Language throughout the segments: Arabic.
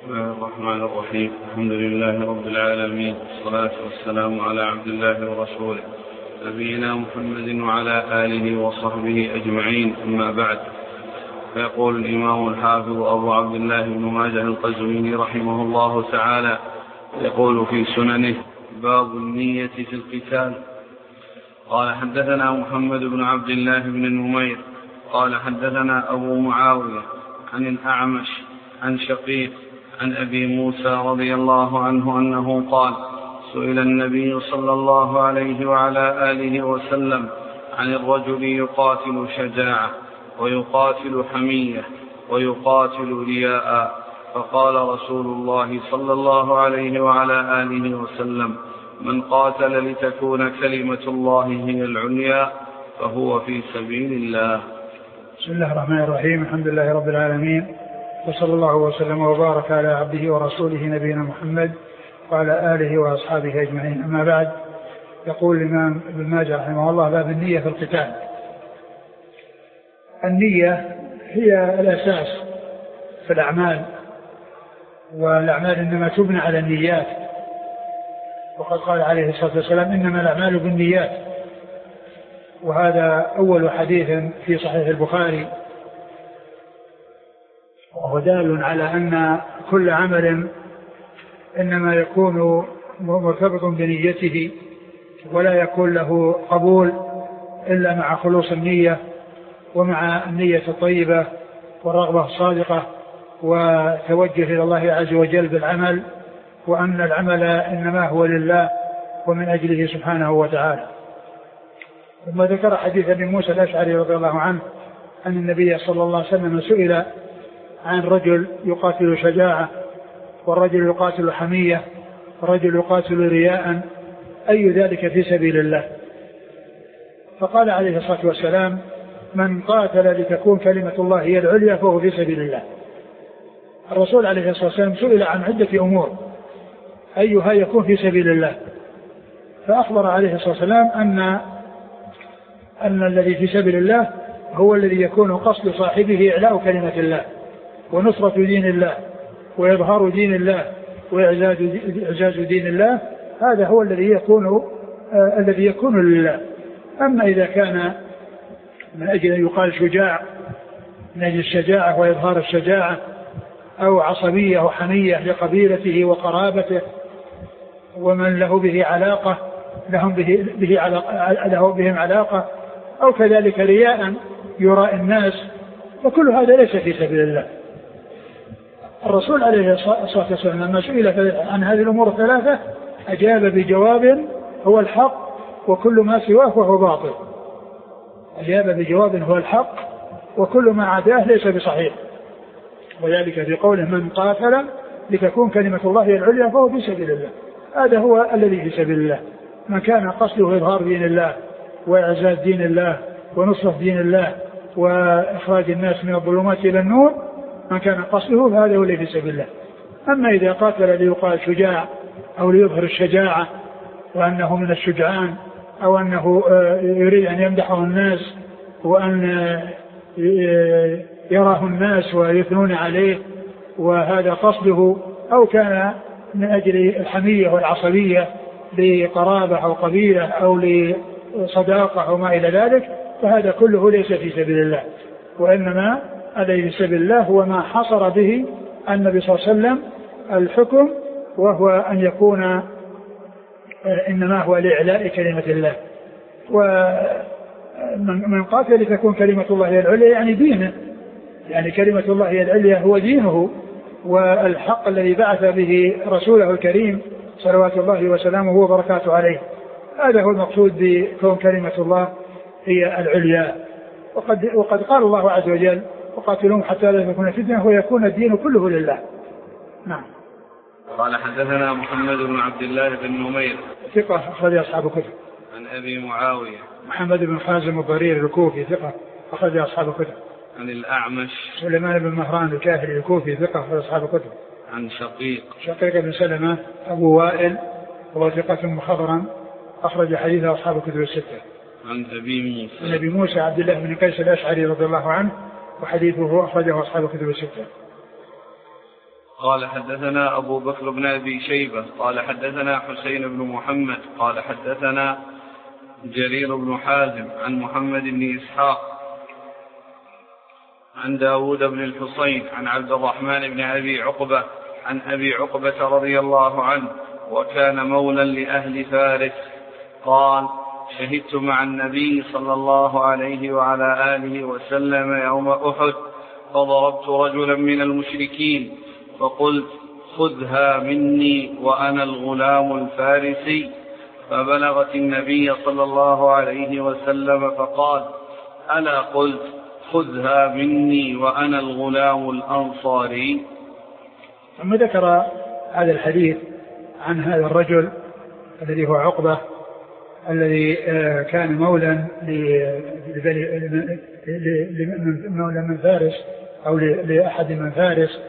بسم الله الرحمن الرحيم. الحمد لله رب العالمين، والصلاة والسلام على عبد الله ورسوله نبينا محمد وعلى آله وصحبه أجمعين، أما بعد. فيقول الإمام الحافظ أبو عبد الله بن ماجه القزويني رحمه الله تعالى، يقول في سننه: باب النية في القتال. قال: حدثنا محمد بن عبد الله بن نمير قال: حدثنا أبو معاوية عن الأعمش عن شقيق عن أبي موسى رضي الله عنه أنه قال: سئل النبي صلى الله عليه وعلى آله وسلم عن الرجل يقاتل شجاعة ويقاتل حمية ويقاتل رياء، فقال رسول الله صلى الله عليه وعلى آله وسلم: من قاتل لتكون كلمة الله هي العليا فهو في سبيل الله. بسم الله الرحمن الرحيم. الحمد لله رب العالمين، وصلى الله وسلم وبارك على عبده ورسوله نبينا محمد وعلى آله وأصحابه أجمعين، أما بعد. يقول الإمام ابن ماجه رحمه الله: باب النية في القتال. النية هي الأساس في الأعمال، والأعمال إنما تبنى على النيات، وقد قال عليه الصلاة والسلام: إنما الأعمال بالنيات. وهذا أول حديث في صحيح البخاري، وهو دال على أن كل عمل إنما يكون مرتبط بنيته، ولا يكون له قبول إلا مع خلوص النية، ومع النية الطيبة والرغبة الصادقة وتوجه إلى الله عز وجل بالعمل، وأن العمل إنما هو لله ومن أجله سبحانه وتعالى. ثم ذكر حديث ابن موسى الأشعري رضي الله عنه أن النبي صلى الله عليه وسلم سئل عن رجل يقاتل شجاعة، والرجل يقاتل حمية، والرجل يقاتل رياء، أي ذلك في سبيل الله؟ فقال عليه الصلاة والسلام: من قاتل لتكون كلمة الله هي العليا فهو في سبيل الله. الرسول عليه الصلاة والسلام سئل عن عدة أمور أيها يكون في سبيل الله، فأخبر عليه الصلاة والسلام أن الذي في سبيل الله هو الذي يكون قصد صاحبه إعلاء كلمة الله ونصرة دين الله وإظهار دين الله وإعزاز دين الله. هذا هو الذي يكون لله. أما إذا كان من أجل أن يقال شجاع، من أجل الشجاعة وإظهار الشجاعة، أو عصبية وحمية لقبيلته وقرابته ومن له به علاقة له بهم علاقة، أو كذلك رياء يراء الناس، وكل هذا ليس في سبيل الله. الرسول عليه الصلاة والسلام لما سئل عن هذه الأمور الثلاثة أجاب بجواب هو الحق، وكل ما سواه فهو باطل. أجاب بجواب هو الحق، وكل ما عداه ليس بصحيح. وذلك في قوله: من قاتل لتكون كلمة الله هي العليا فهو في سبيل الله. هذا هو الذي في سبيل الله. من كان قصده إظهار دين الله وإعزاز دين الله ونصرة دين الله وإخراج الناس من الظلمات إلى النور، من كان قصده فهذا هو الذي في سبيل الله. أما إذا قاتل ليقال شجاع أو ليظهر الشجاعة وأنه من الشجعان، أو أنه يريد أن يمدحه الناس وأن يراه الناس ويثنون عليه وهذا قصده، أو كان من أجل الحمية والعصبية لقرابة أو قبيلة أو لصداقة أو ما إلى ذلك، فهذا كله ليس في سبيل الله. وإنما الذي في سبيل الله هو ما حصر به النبي صلى الله عليه وسلم الحكم، وهو أن يكون إنما هو لإعلاء كلمة الله. ومن قاتل لتكون كلمة الله هي العليا يعني دينه، يعني كلمة الله هي العليا هو دينه والحق الذي بعث به رسوله الكريم صلوات الله وسلامه وبركاته عليه. هذا هو المقصود بكون كلمة الله هي العليا. وقد قال الله عز وجل: وقاتلهم حتى لا تكون فتنة ويكون الدين كله لله. نعم. قال: حدثنا محمد بن عبد الله بن نمير ثقة أخرج أصحاب الكتب. عن أبي معاوية محمد بن خازم الضرير الكوفي ثقة أخرج أصحاب الكتب. عن الأعمش سليمان بن مهران الكاهلي الكوفي ثقة أخرج أصحاب الكتب. عن شقيق بن سلمة أبو وائل وهو ثقة مخضرا أخرج حديثه أصحاب الكتب الستة. عن أبي موسى عبد الله بن قيس الأشعري رضي الله عنه وحديثه أخرجه أصحاب الكتب الستة. قال حدثنا أبو بكر بن أبي شيبة قال حدثنا حسين بن محمد قال حدثنا جرير بن حازم عن محمد بن إسحاق عن داود بن الحصين عن عبد الرحمن بن أبي عقبة عن أبي عقبة رضي الله عنه وكان مولا لأهل فارس قال شهدت مع النبي صلى الله عليه وعلى آله وسلم يوم أحد فضربت رجلا من المشركين فقلت خذها مني وأنا الغلام الفارسي فبلغت النبي صلى الله عليه وسلم فقال ألا قلت خذها مني وأنا الغلام الأنصاري. ثم ذكر هذا الحديث عن هذا الرجل الذي هو عقبة الذي كان مولا من فارس أو لأحد من فارس،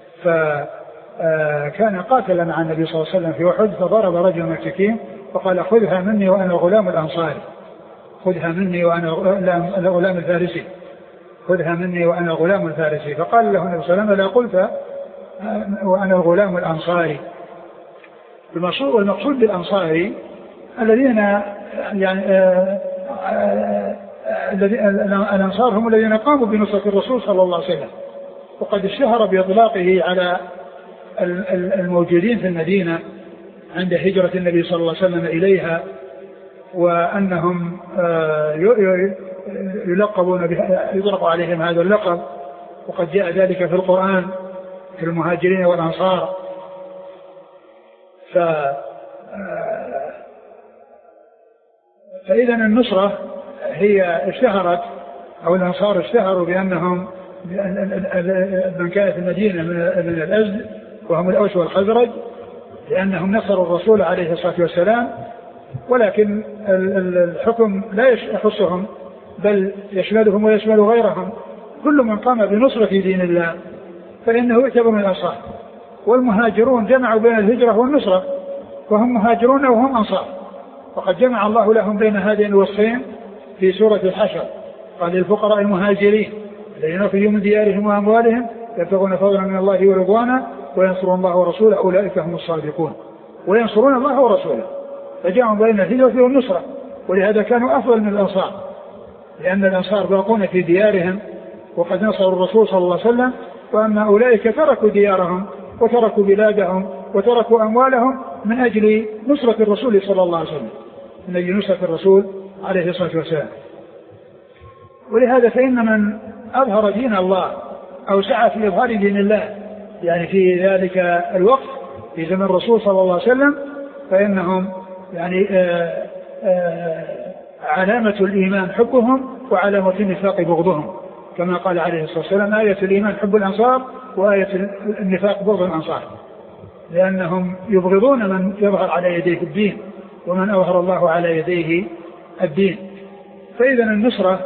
فكان قاتلا مع النبي صلى الله عليه وسلم في أحد فضرب رجل من المشركين فقال خذها مني وأنا الغلام الأنصاري، خذها مني وأنا الغلام الفارسي، خذها مني وأنا الغلام الفارسي. فقال له النبي صلى الله عليه وسلم لا قلت وأنا الغلام الأنصاري. والمقصود بالأنصاري الذين يعني الأنصار هم الذين قاموا بنصرة الرسول صلى الله عليه وسلم، وقد اشتهر بإطلاقه على الموجودين في المدينة عند هجرة النبي صلى الله عليه وسلم إليها، وأنهم يطلق عليهم هذا اللقب، وقد جاء ذلك في القرآن في المهاجرين والأنصار. فإذا النصرة هي اشتهرت أو الأنصار اشتهروا بأنهم من كانت المدينة من الأزد وهم الأوس والخزرج، لأنهم نصروا الرسول عليه الصلاة والسلام، ولكن الحكم لا يخصهم بل يشملهم ويشمل غيرهم. كل من قام بنصرة دين الله فإنه يعتبر من الأنصار. والمهاجرون جمعوا بين الهجرة والنصرة، وهم مهاجرون وهم أنصار، وقد جمع الله لهم بين هذين الوصفين في سورة الحشر. قال للفقراء المهاجرين الذين أخرجوا من ديارهم وأموالهم يبتغون فضلا من الله ورضوانا وينصرون الله ورسوله أولئك هم الصادقون. وينصرون الله ورسوله، فجمعوا بين الهجرة والنصرة، ولهذا كانوا أفضل من الأنصار، لأن الأنصار باقون في ديارهم وقد نصروا الرسول صلى الله عليه وسلم، وأما أولئك تركوا ديارهم وتركوا بلادهم وتركوا أموالهم من أجل نصرة الرسول صلى الله عليه وسلم، من أجل نصرة الرسول عليه الصلاة والسلام. ولهذا فإن من أظهر دين الله أو سعى في إظهار دين الله يعني في ذلك الوقت في زمن الرسول صلى الله عليه وسلم فإنهم يعني علامة الإيمان حبهم وعلامة النفاق بغضهم، كما قال عليه الصلاة والسلام آية الإيمان حب الأنصار وآية النفاق بغض الأنصار، لأنهم يبغضون من يظهر على يديه الدين ومن أظهر الله على يديه الدين. فإذا النصرة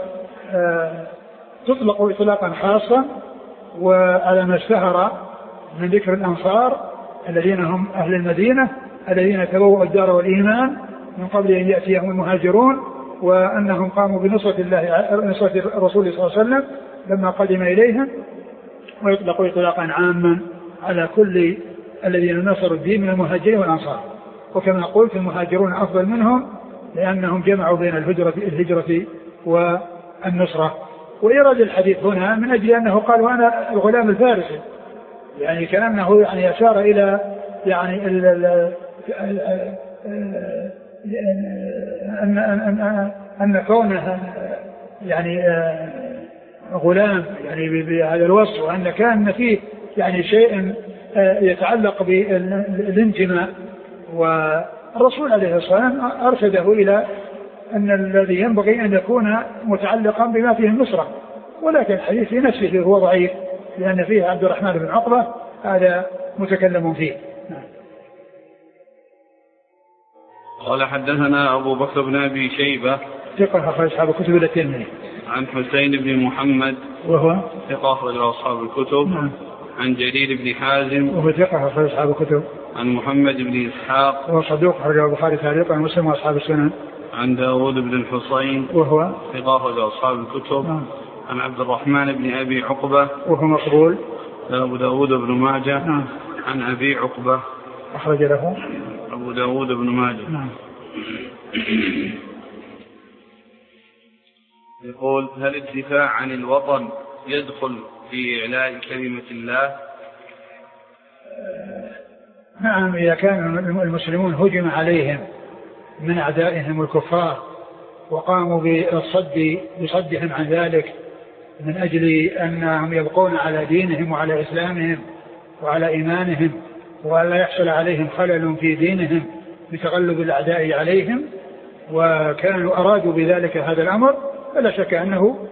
تطلق إطلاقا خاصا وعلى ما اشتهر من ذكر الأنصار الذين هم أهل المدينة الذين تبوأوا الدار والإيمان من قبل أن يأتيهم المهاجرون، وأنهم قاموا بنصرة نصرة الرسول صلى الله عليه وسلم لما قدم إليهم. ويطلق إطلاقا عاما على كل الذين نصروا الدين من المهاجرين والأنصار. وكما قلت المهاجرون أفضل منهم لأنهم جمعوا بين الهجرة والنصرة. ويرد الحديث هنا من أجل أنه قال وأنا الغلام الفارسي، يعني كأنه يعني أشار إلى يعني أن كونه يعني غلام يعني بهذا الوصف، وأن كان فيه يعني شيء يتعلق بالانتماء. والرسول عليه الصلاة والسلام أرشده إلى أن الذي ينبغي أن يكون متعلقا بما فيه النصرة، ولكن الحديث في نفسه هو ضعيف لأن فيه عبد الرحمن بن عقبة هذا متكلم فيه. قال حدثنا أبو بكر بن أبي شيبة ثقة أخرج أصحاب الكتب إلا الترمذي. عن حسين بن محمد وهو ثقة أخرج أصحاب الكتب. عن جرير بن حازم وهو ثقة أخرج أصحاب الكتب. عن محمد بن إسحاق وهو صدوق أخرج البخاري تعليقا ومسلم وأصحاب السنن. عن داود بن الحصين أبو داود بن ماجه. نعم. عن أبي عقبة. أخرج له أبو داود بن ماجه. نعم. يقول: هل الدفاع عن الوطن يدخل في إعلاء كلمة الله؟ نعم، إذا كان المسلمون هجم عليهم من أعدائهم الكفار وقاموا بصدهم عن ذلك من أجل أنهم يبقون على دينهم وعلى إسلامهم وعلى إيمانهم ولا يحصل عليهم خلل في دينهم بتغلب الأعداء عليهم، وكانوا أرادوا بذلك هذا الأمر، فلا شك أنه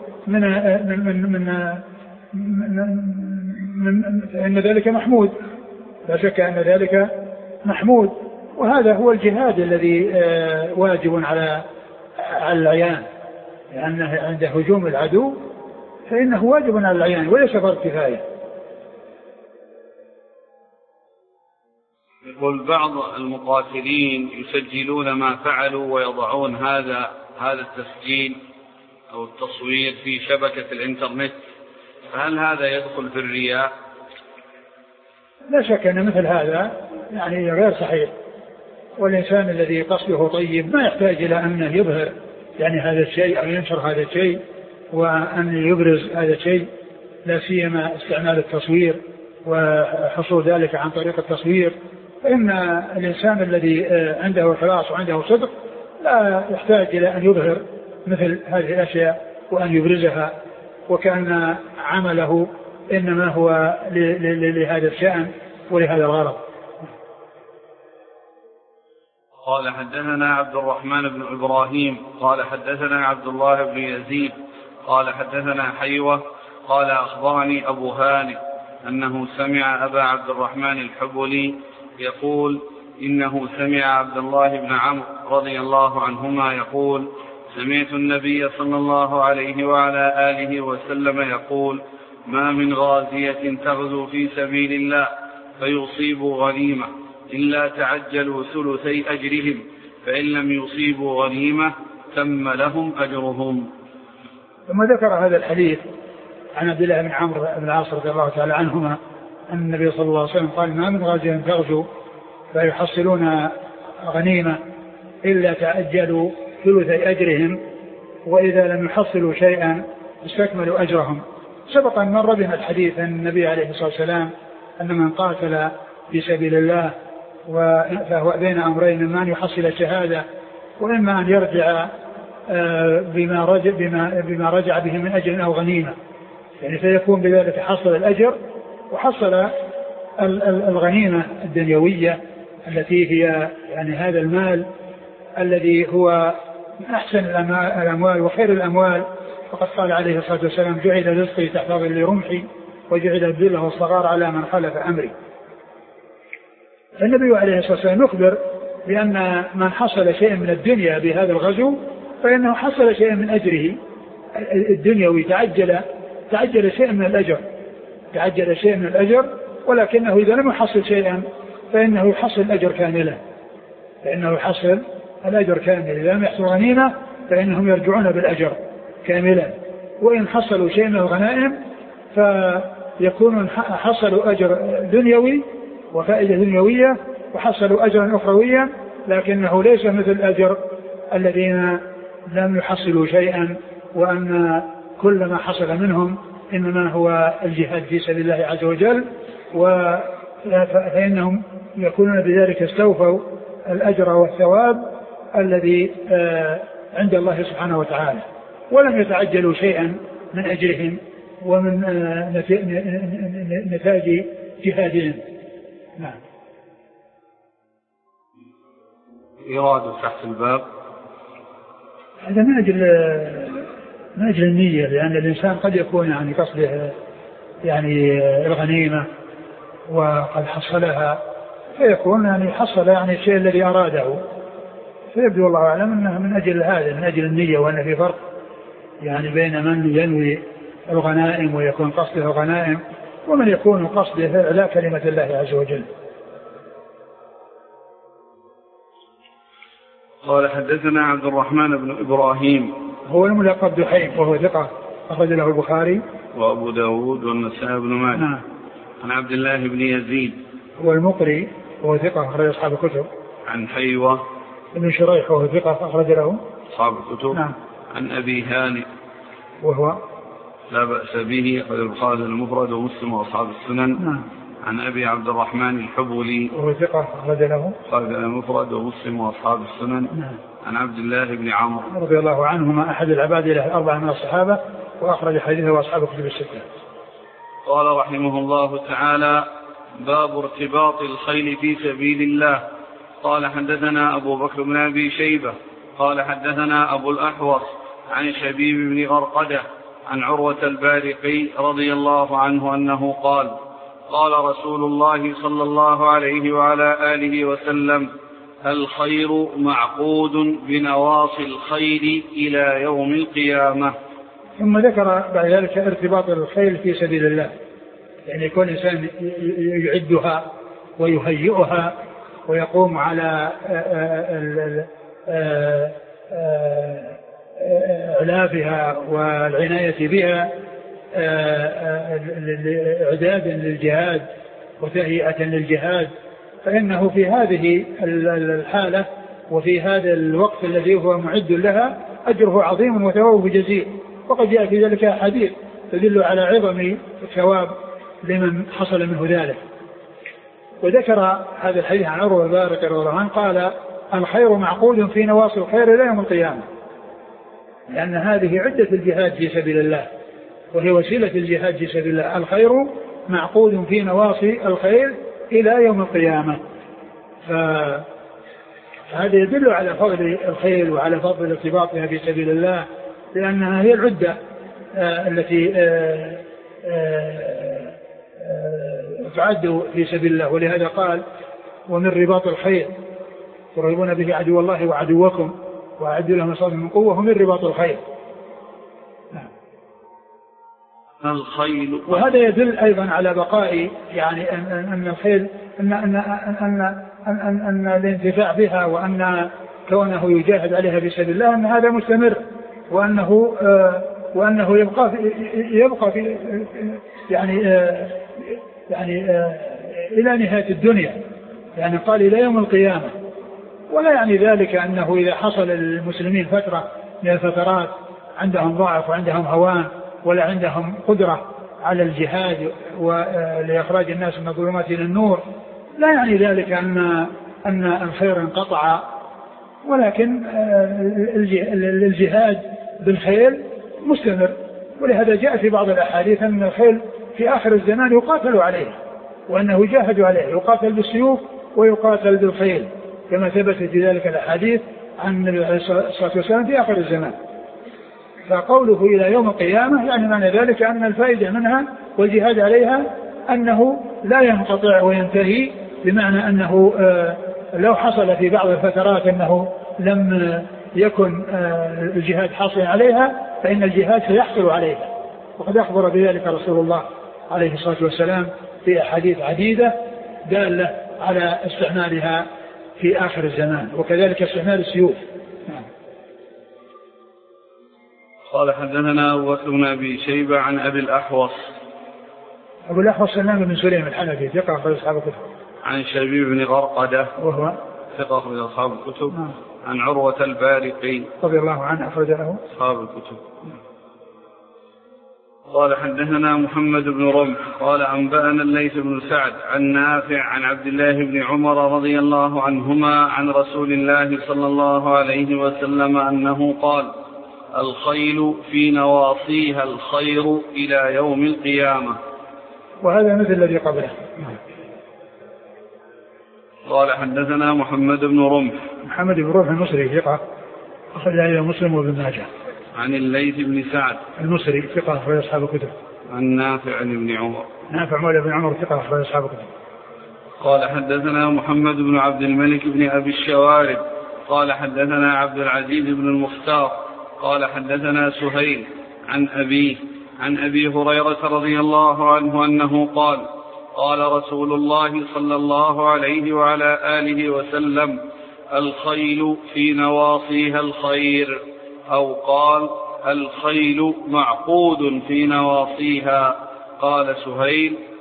أن ذلك محمود، لا شك أن ذلك محمود. وهذا هو الجهاد الذي واجب على العيان، لأنه عند هجوم العدو فإنه واجب على العيان وليس فرض كفاية. يقول: بعض المقاتلين يسجلون ما فعلوا ويضعون هذا التسجيل أو التصوير في شبكة الإنترنت، فهل هذا يدخل في الرياء؟ لا شك أن مثل هذا يعني غير صحيح، والإنسان الذي قصده طيب ما يحتاج إلى أن يظهر يعني هذا الشيء أو ينشر هذا الشيء وأن يبرز هذا الشيء، لا سيما استعمال التصوير وحصول ذلك عن طريق التصوير. فإن الإنسان الذي عنده إخلاص وعنده صدق لا يحتاج إلى أن يظهر مثل هذه الأشياء وأن يبرزها، وكأن عمله إنما هو لهذا الشأن ولهذا الغرض. قال: حدثنا عبد الرحمن بن إبراهيم قال حدثنا عبد الله بن يزيد قال حدثنا حيوة قال: أخبرني أبو هانئ أنه سمع أبا عبد الرحمن الحبلي يقول إنه سمع عبد الله بن عمرو رضي الله عنهما يقول: سمعت النبي صلى الله عليه وعلى آله وسلم يقول: ما من غازية تغزو في سبيل الله فيصيبوا غنيمة إلا تعجلوا ثلثي أجرهم، فإن لم يصيبوا غنيمة تم لهم أجرهم. ثم ذكر هذا الحديث عن عبد الله بن عمرو بن العاص رضي الله تعالى عنهما أن النبي صلى الله عليه وسلم قال: ما من غازية تغزو فيحصلون غنيمة إلا تعجلوا ثلثي أجرهم، وإذا لم يحصلوا شيئا استكملوا أجرهم. سبق أن مر بنا الحديث عن النبي عليه الصلاة والسلام أن من قاتل في سبيل الله فهو بين أمرين: إما أن يحصل الشهادة وإما أن يرجع بما رجع به من أجر أو غنيمة، يعني سيكون بذلك حصل الأجر وحصل الغنيمة الدنيوية التي هي يعني هذا المال الذي هو من أحسن الأموال وخير الأموال. فقد قال عليه الصلاة والسلام: جعل رزقي تحت ظل رمحي وجعل الذل والصغار على من خالف أمري. النبي عليه الصلاة والسلام يخبر بأن من حصل شيء من الدنيا بهذا الغزو فإنه حصل شيء من أجره الدنيوي، تعجل شيء من الأجر، ولكنه إذا لم يحصل شيئا فإنه يحصل الأجر كاملا، إذا لم يحصل غنيمة فإنهم يرجعون بالأجر كاملا، وإن حصلوا شيء من الغنائم فيكونون حصلوا أجر دنيوي وفائدة دنيوية وحصلوا أجرا أخرويا، لكنه ليس مثل الأجر الذين لم يحصلوا شيئا وأن كل ما حصل منهم إنما هو الجهاد في سبيل الله عز وجل، فإنهم يكونون بذلك استوفوا الأجر والثواب الذي عند الله سبحانه وتعالى، ولم يتعجلوا شيئا من أجرهم ومن نتاج جهادهم. نعم. إرادة تحت الباب هذا من أجل النية، لأن الإنسان قد يكون يعني قصده يعني الغنيمة وقد حصلها، فيكون يعني حصل يعني الشيء الذي أراده، فيبدو الله أعلم أنه من أجل هذا، من أجل النية، وأن في فرق يعني بين من ينوي الغنائم ويكون قصده الغنائم ومن يكون قصده إعلاء كلمة الله عز وجل. قال: حدثنا عبد الرحمن بن إبراهيم هو الملقب دحيم وهو ثقة أخرج له البخاري وأبو داود والنسائي بن ماجه. عن عبد الله بن يزيد هو المقري وهو ثقة أخرج أصحاب الكتب. عن حيوة بن شريح وهو ثقة أخرج له أصحاب الكتب. نعم. عن أبي هانئ وهو لا بأس به أخرج البخاري المفرد ومسلم وأصحاب السنن. نعم. عن أبي عبد الرحمن الحبولي وهو ثقة أخرج له البخاري المفرد ومسلم وأصحاب السنن. نعم. عن عبد الله بن عمرو رضي الله عنهما أحد العباد له الأربعة من الصحابة وأخرج حديثه وأصحاب الكتب الستة. قال رحمه الله تعالى: باب ارتباط الخيل في سبيل الله. قال حدثنا أبو بكر بن أبي شيبة قال حدثنا أبو الأحوص عن شبيب بن غرقدة عن عروة البارقي رضي الله عنه أنه قال: قال رسول الله صلى الله عليه وعلى آله وسلم: الخير معقود بنواصي الخيل إلى يوم القيامة. ثم ذكر بعد ذلك ارتباط الخيل في سبيل الله، يعني يكون الإنسان يعدها ويهيئها ويقوم على إعلافها والعناية بها إعدادا للجهاد وتهيئة للجهاد، فإنه في هذه الحالة وفي هذا الوقت الذي هو معد لها أجره عظيم وثوابه جزيل. وقد جاء في ذلك حديث تدل على عظم الثواب لمن حصل منه ذلك. وذكر هذا الحديث عن عروة البارقي رضي الله عنه قال: الخير معقود في نواصي الخير إلى يوم القيامة، لأن هذه عدة الجهاد في سبيل الله وهي وسيلة الجهاد في سبيل الله. الخير معقود في نواصي الخير إلى يوم القيامة. فهذا يدل على فضل الخير وعلى فضل ارتباطها في سبيل الله، لأنها هي العدة التي تعد في سبيل الله. ولهذا قال: ومن رباط الخير ترهبون به عدو الله وعدوكم وأعدوا لهم مصابيح من قوة ومن رباط الخير. الخيل. وهذا يدل أيضا على بقاء يعني أن الخيل أن الانتفاع بها وأن كونه يجاهد عليها في سبيل الله أن هذا مستمر، وأنه يبقى في يعني إلى نهاية الدنيا، يعني قال إلى يوم القيامة. ولا يعني ذلك أنه إذا حصل للمسلمين فترة من الفترات عندهم ضعف وعندهم هوان ولا عندهم قدرة على الجهاد ولإخراج الناس من الظلمات إلى النور، لا يعني ذلك أن الخير انقطع، ولكن الجهاد بالخيل مستمر. ولهذا جاء في بعض الأحاديث أن الخيل في آخر الزمان يقاتل عليه، وأنه يجاهد عليه، يقاتل بالسيوف ويقاتل بالخيل، كما ثبت في ذلك الأحاديث عن النبي عليه الصلاة والسلام في آخر الزمان. فقوله إلى يوم القيامة يعني معنى ذلك أن الفائدة منها والجهاد عليها أنه لا ينقطع وينتهي، بمعنى أنه لو حصل في بعض الفترات أنه لم يكن الجهاد حاصل عليها فإن الجهاد سيحصل عليها. وقد أخبر بذلك رسول الله عليه الصلاة والسلام في أحاديث عديدة دالة على استعمالها في آخر الزمان، وكذلك استعمال السيوف. قال حدثنا أبو بكر بن أبي شيبة عن أبي الأحوص. أبو الأحوص سلام بن سليم الحنفي ثقة أخرج أصحاب الكتب. عن شبيب بن غرقدة وهو ثقة أخرج أصحاب الكتب. عن عروة البارقي رضي الله عنه أخرج له أصحاب الكتب. قال حدثنا محمد بن رمح قال أنبأنا الليث بن سعد عن نافع عن عبد الله بن عمر رضي الله عنهما عن رسول الله صلى الله عليه وسلم أنه قال: الخيل في نواصيها الخير إلى يوم القيامة. وهذا مثل الذي قبله. قال حدثنا محمد بن رمح. محمد بن رمح المصري ثقة أخرج له مسلم وابن ماجه. عن الليث بن سعد المصري ثقة أخرج أصحاب الكتب. عن نافع بن عمر. نافع مولى بن عمر ثقة أخرج أصحاب الكتب. قال حدثنا محمد بن عبد الملك بن أبي الشوارب قال حدثنا عبد العزيز بن المختار قال حدثنا سهيل عن أبي هريرة رضي الله عنه أنه قال: قال رسول الله صلى الله عليه وعلى آله وسلم: الخيل في نواصيها الخير، أو قال: الخيل معقود في نواصيها. قال سهيل: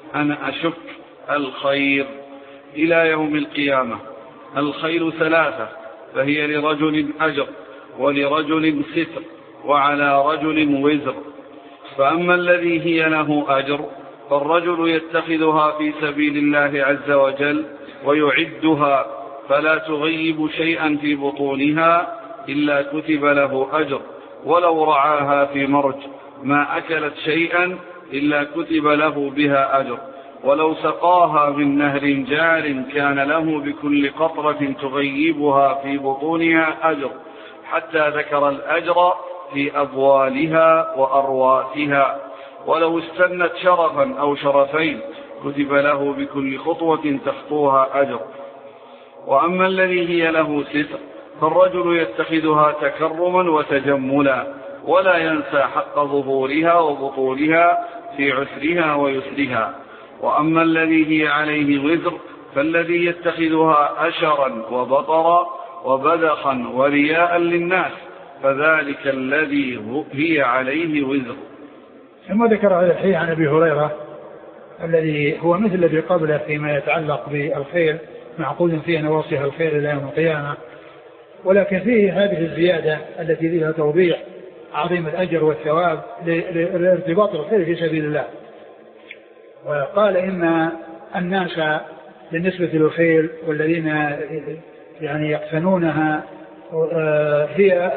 أنا أشك الخير إلى يوم القيامة. الخير ثلاثة، فهي لرجل أجر ولرجل ستر وعلى رجل وزر. فأما الذي هي له أجر فالرجل يتخذها في سبيل الله عز وجل ويعدها فلا تغيب شيئا في بطونها إلا كتب له أجر، ولو رعاها في مرج ما أكلت شيئا إلا كتب له بها أجر، ولو سقاها من نهر جار كان له بكل قطرة تغيبها في بطونها أجر، حتى ذكر الأجر في أبوالها وأرواتها. ولو استنت شرفا أو شرفين كتب له بكل خطوة تخطوها أجر. وأما الذي هي له ستر فالرجل يتخذها تكرما وتجملا ولا ينسى حق ظهورها وبطولها في عسرها ويسرها. وأما الذي هي عليه وزر فالذي يتخذها أشرا وبطرا وبذخا ورياء للناس فذلك الذي هي عليه وزر. ثم ذكر هذا الحديث عن أبي هريرة الذي هو مثل الذي قبله فيما يتعلق بالخير معقود فيه نواصيها الخير إلى يوم القيامة، ولكن فيه هذه الزيادة التي فيها توضيح عظيم الأجر والثواب لارتباط الخير في سبيل الله. وقال إن الناس بالنسبة للخير والذين يعني يقتنونها هي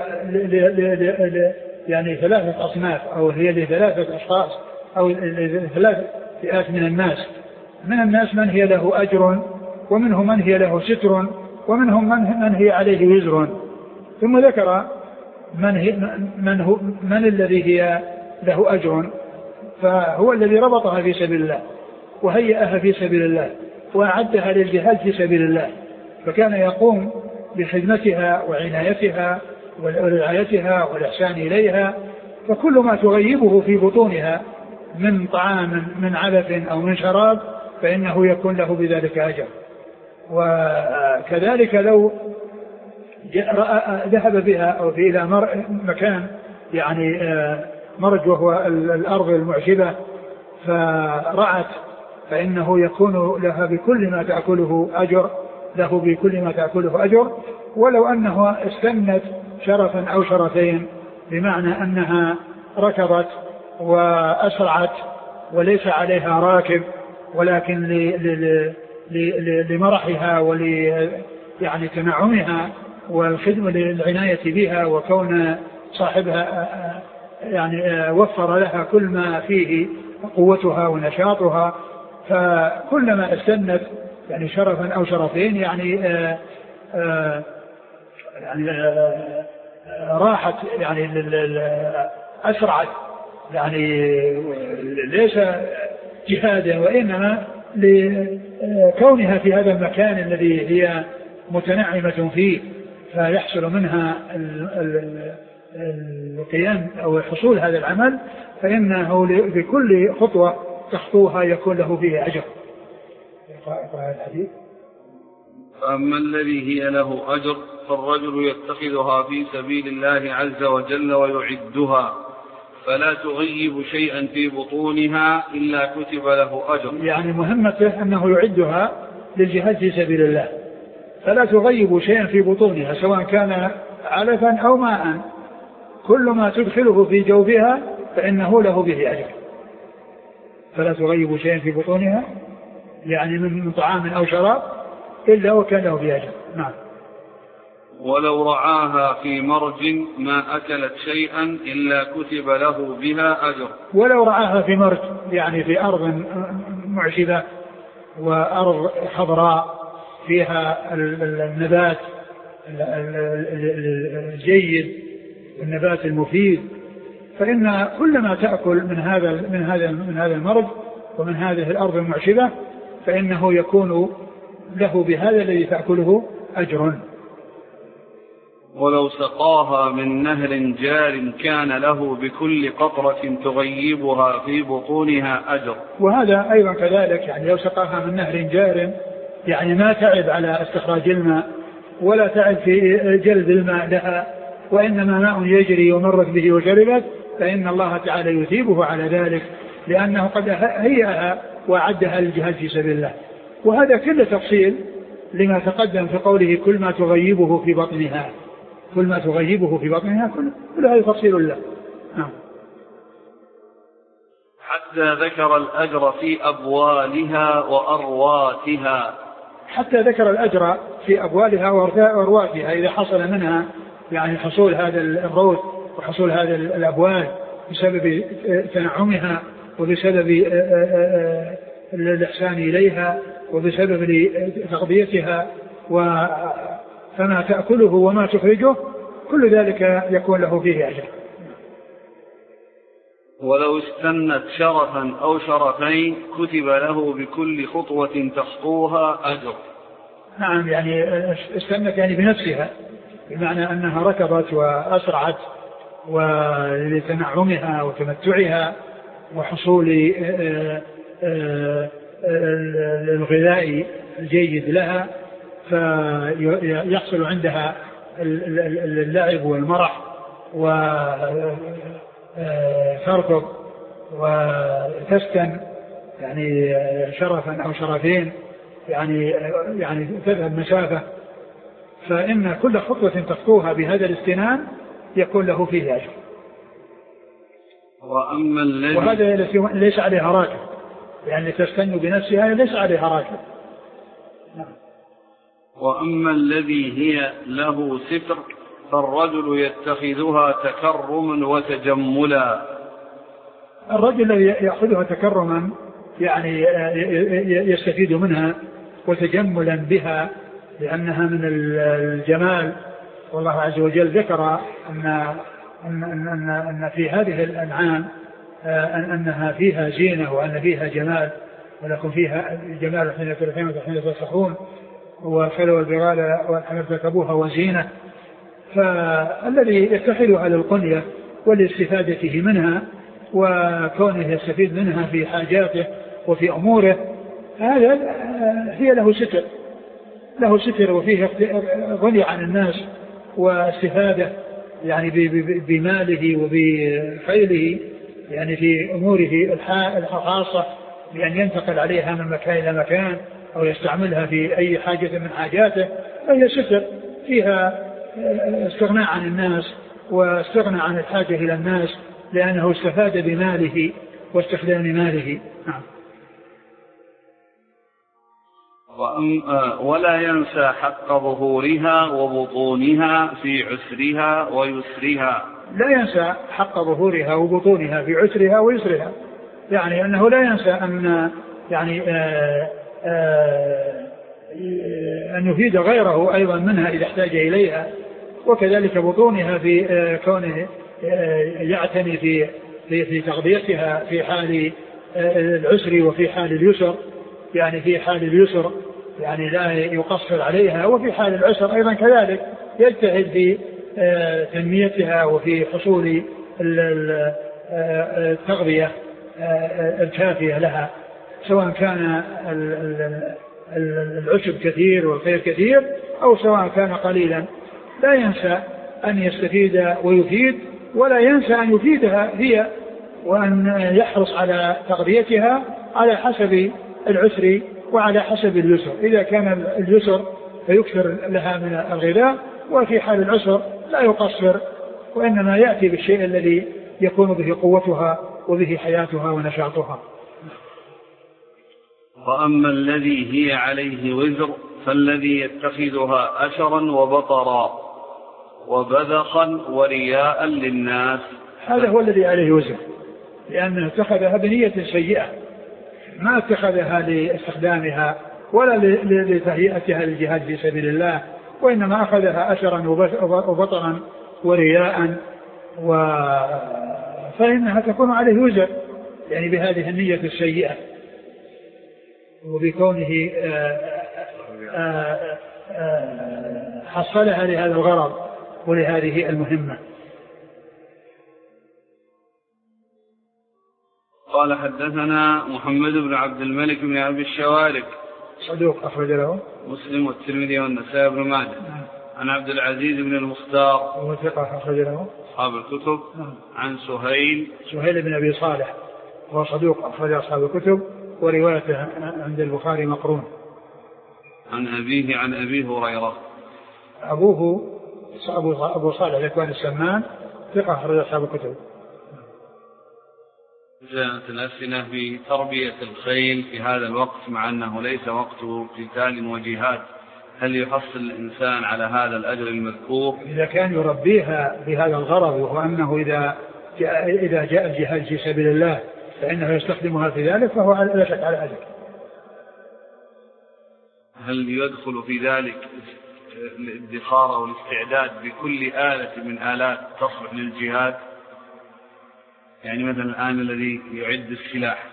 يعني ثلاثة أصناف، أو هي لثلاثة أشخاص أو لثلاثة فئات من الناس. من الناس من هي له أجر، ومنهم من هي له ستر، ومنهم من هي عليه وزر. ثم ذكر من الذي هي له أجر، فهو الذي ربطها في سبيل الله وهيئها في سبيل الله وأعدها للجهاد في سبيل الله، فكان يقوم بخدمتها وعنايتها ورعايتها والإحسان إليها. فكل ما تغيبه في بطونها من طعام من علف أو من شراب فإنه يكون له بذلك أجر. وكذلك لو ذهب بها أو في إلى مكان يعني مرج وهو الأرض المعشبة فرعت فإنه يكون لها بكل ما تأكله أجر، له بكل ما تأكله أجر. ولو أنها استنت شرفا أو شرفين بمعنى أنها ركضت وأسرعت وليس عليها راكب ولكن لمرحها يعني تنعمها والخدمة للعناية بها، وكون صاحبها يعني وفر لها كل ما فيه قوتها ونشاطها، فكلما استنت يعني شرفا أو شرفين يعني راحت يعني أسرعت، يعني ليس جهادا وإنما لكونها في هذا المكان الذي هي متنعمة فيه فيحصل منها القيام أو حصول هذا العمل، فإنه بكل خطوة تخطوها يكون له فيه أجر. فأما الذي هي له أجر فالرجل يتخذها في سبيل الله عز وجل ويعدها فلا تغيب شيئا في بطونها إلا كتب له أجر. يعني مهمته أنه يعدها للجهاد في سبيل الله فلا تغيب شيئا في بطونها سواء كان علفا أو ماء، كل ما تدخله في جوفها فإنه له به أجر. فلا تغيب شيئا في بطونها يعني من طعام أو شراب إلا وكان له به أجر. نعم. ولو رعاها في مرج ما أكلت شيئا إلا كتب له بها أجر. ولو رعاها في مرج يعني في أرض معشبة وأرض خضراء فيها النبات الجيد والنبات المفيد، فإن كل ما تأكل من هذا المرج ومن هذه الأرض المعشبة فإنه يكون له بهذا الذي تأكله أجر. ولو سقاها من نهر جار كان له بكل قطرة تغيبها في بطونها أجر. وهذا أيضا كذلك، يعني لو سقاها من نهر جار يعني ما تعب على استخراج الماء ولا تعب في جلب الماء لها، وإنما ماء يجري ومرت به وشربت، فإن الله تعالى يثيبه على ذلك لأنه قد هيئها وأعدها للجهاد في سبيل الله. وهذا كله تفصيل لما تقدم في قوله كل ما تغيبه في بطنها، كل ما تغيبه في بطنها، كل هذا تفصيل له. حتى ذكر الأجر في أبوالها وأرواتها، حتى ذكر الأجر في أبوالها وأرواتها إذا حصل منها يعني حصول هذا الروث وحصول هذا الأبوال بسبب تنعمها وبسبب الإحسان إليها وبسبب تغذيتها فما تأكله وما تخرجه كل ذلك يكون له فيه أجر. ولو استنت شرفا أو شرفين كتب له بكل خطوة تخطوها أجر. نعم، يعني استنت يعني بنفسها، بمعنى أنها ركضت وأسرعت ولتنعمها وتمتعها وحصول الغذاء الجيد لها، فيحصل عندها اللعب والمرح وتركض وتسكن يعني شرفا أو شرفين، يعني تذهب مسافة، فإن كل خطوة تخطوها بهذا الاستنان يكون له فيه أجر. وهذا ليس عليها راكب، يعني تستن بنفسها ليس عليها راكب. وأما الذي هي له ستر فالرجل يتخذها تكرما وتجملا. الرجل الذي يأخذها تكرما يعني يستفيد منها وتجملا بها لأنها من الجمال، والله عز وجل ذكر أن في هذه الأنعام أنها فيها زينة وأن فيها جمال، ولكم فيها جمال حين ترحمون وحين تصحون وخلوا البغال والحمر تركبوها وزينة. فالذي يتخذها للقنية والاستفادته منها وكونه يستفيد منها في حاجاته وفي أموره، هذا هي له ستر وفيه غني عن الناس واستفادة يعني بماله وبخيله، يعني في أموره الخاصة بأن ينتقل عليها من مكان إلى مكان أو يستعملها في أي حاجة من حاجاته، فهي ستر فيها استغناء عن الناس واستغنى عن الحاجة إلى الناس لأنه استفاد بماله واستخدام ماله. نعم. ولا ينسى حق ظهورها وبطونها في عسرها ويسرها. لا ينسى حق ظهورها وبطونها في عسرها ويسرها، يعني أنه لا ينسى أن يعني أن يفيد غيره أيضا منها إذا احتاج إليها، وكذلك بطونها في كونه يعتني في تغذيتها في حال العسر وفي حال اليسر، يعني في حال اليسر يعني لا يقصر عليها، وفي حال العسر أيضا كذلك يجتهد في تنميتها وفي حصول التغذية الكافية لها، سواء كان العشب كثير والخير كثير أو سواء كان قليلا. لا ينسى أن يستفيد ويفيد، ولا ينسى أن يفيدها هي وأن يحرص على تغذيتها على حسب العسر وعلى حسب اليسر. إذا كان اليسر فيكثر لها من الغذاء، وفي حال العسر لا يقصر، وإنما يأتي بالشيء الذي يكون به قوتها وبه حياتها ونشاطها. وأما الذي هي عليه وزر فالذي يتخذها أشرا وبطرا وبذخا ورياء للناس. هذا هو الذي عليه وزر، لأنه اتخذها بنية سيئة، ما اتخذها لاستخدامها ولا لتهيئتها للجهاد في سبيل الله، وإنما أخذها أشرا وبطرا ورياء، فإنها تكون عليه وزر يعني بهذه النية السيئة وبكونه حصلها لهذا الغرض ولهذه المهمة. قال حدثنا محمد بن عبد الملك بن أبي الشوارك صدوق أخرج له مسلم والترمذي والنسائي بن ماجه. عن عبد العزيز بن المختار وهو ثقة أخرج له أصحاب عن سهيل بن أبي صالح وهو صدوق أخرج أصحاب الكتب. وروايته عند البخاري مقرون. عن أبيه عن أبي هريرة. أبوه أبو صالح ذكوان السمان ثقة أخرج أصحاب الكتب. جاءت الأسئلة في تربية الخيل في هذا الوقت مع أنه ليس وقت قتال وجهاد، هل يحصل الإنسان على هذا الأجر المذكور؟ إذا كان يربيها بهذا الغرض، وهو أنه إذا جاء الجهاد في سبيل الله فإنه يستخدمها في ذلك فهو لا شك على أجر. هل يدخل في ذلك الادخار أو الاستعداد بكل آلة من آلات تصلح للجهاد؟ يعني مثلا الآن الذي يعد السلاح،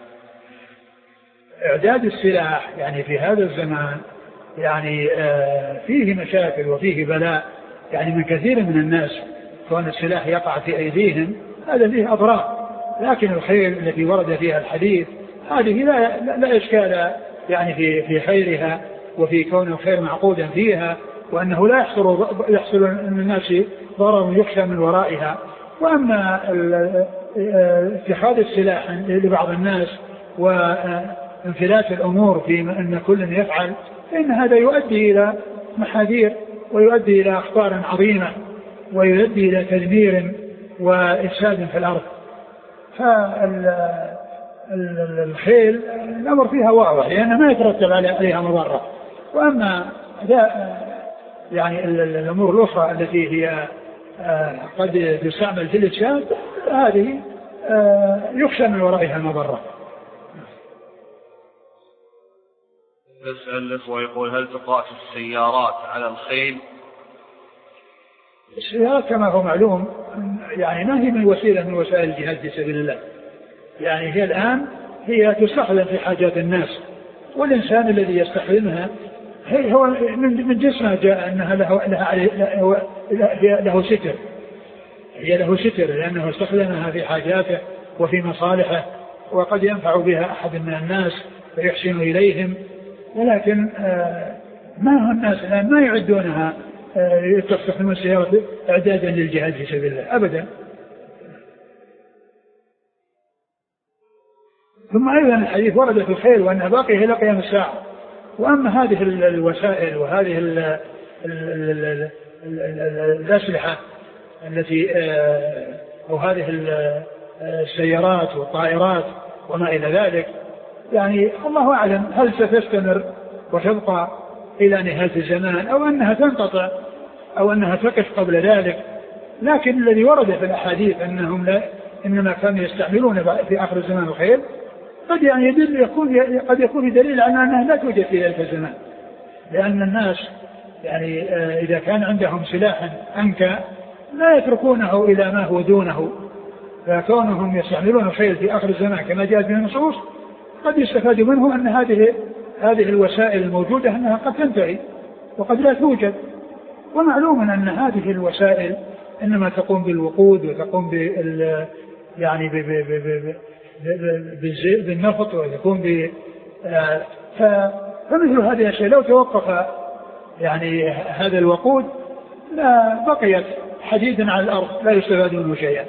إعداد السلاح يعني في هذا الزمان يعني فيه مشاكل وفيه بلاء، يعني من كثير من الناس كون السلاح يقع في أيديهم هذا فيه أضرار، لكن الخيل التي ورد فيها الحديث هذه لا إشكال يعني في خيرها وفي كون الخير معقودا فيها، وأنه لا يحصل الناس ضرر يخشى من ورائها. وأما اتخاذ السلاح لبعض الناس وانفلات الأمور في أن كل يفعل، فإن هذا يؤدي إلى محاذير ويؤدي إلى أخطار عظيمة ويؤدي إلى تدمير وإفساد في الأرض. فالخيل الأمر فيها واضح لأنه ما يترتب عليها مضرة. وأما يعني الأمور الأخرى التي هي قد تستعمل في الإفساد هذه يخشى من ورائها المضرة. يسأل الأخوة يقول هل تقاس السيارات على الخيل؟ السيارات كما هو معلوم يعني ما هي من وسيلة من وسائل الجهاد في سبيل الله، يعني هي الآن هي تستخدم في حاجات الناس، والإنسان الذي يستخدمها هو من جسمه جاء أنها له ستر، هي له ستر لأنه استخدمها في حاجاته وفي مصالحه، وقد ينفع بها أحد من الناس فيحسن إليهم، ولكن ما هو الناس الآن ما يعدونها تستخدم السيارة إعدادا للجهاد في سبيل الله أبدا. ثم أيضا الحديث ورد في الخيل وأنها باقية إلى قيام الساعة. وأما هذه الوسائل وهذه الأسلحة التي أو هذه السيارات والطائرات وما إلى ذلك، يعني الله أعلم هل ستستمر وتبقى إلى نهاية الزمان أو أنها تنقطع أو أنها تقف قبل ذلك. لكن الذي ورد في الأحاديث أنهم إنما كانوا يستعملون في آخر الزمان الخيل قد يعني قد يكون دليل على أنها لا توجد في ذلك الزمان، لأن الناس يعني إذا كان عندهم سلاحا أنكى لا يتركونه إلى ما هو دونه، فكونهم يستعملون الخيل في آخر الزمان كما جاءت به النصوص قد يستفاد منه أن هذه الوسائل الموجودة أنها قد تنتهي وقد لا توجد. ومعلوم أن هذه الوسائل إنما تقوم بالوقود وتقوم يعني بالنفط ويكون فمثل هذه الأشياء لو توقف يعني هذا الوقود لا بقيت حديدا على الأرض لا يستفاد منه شيئا.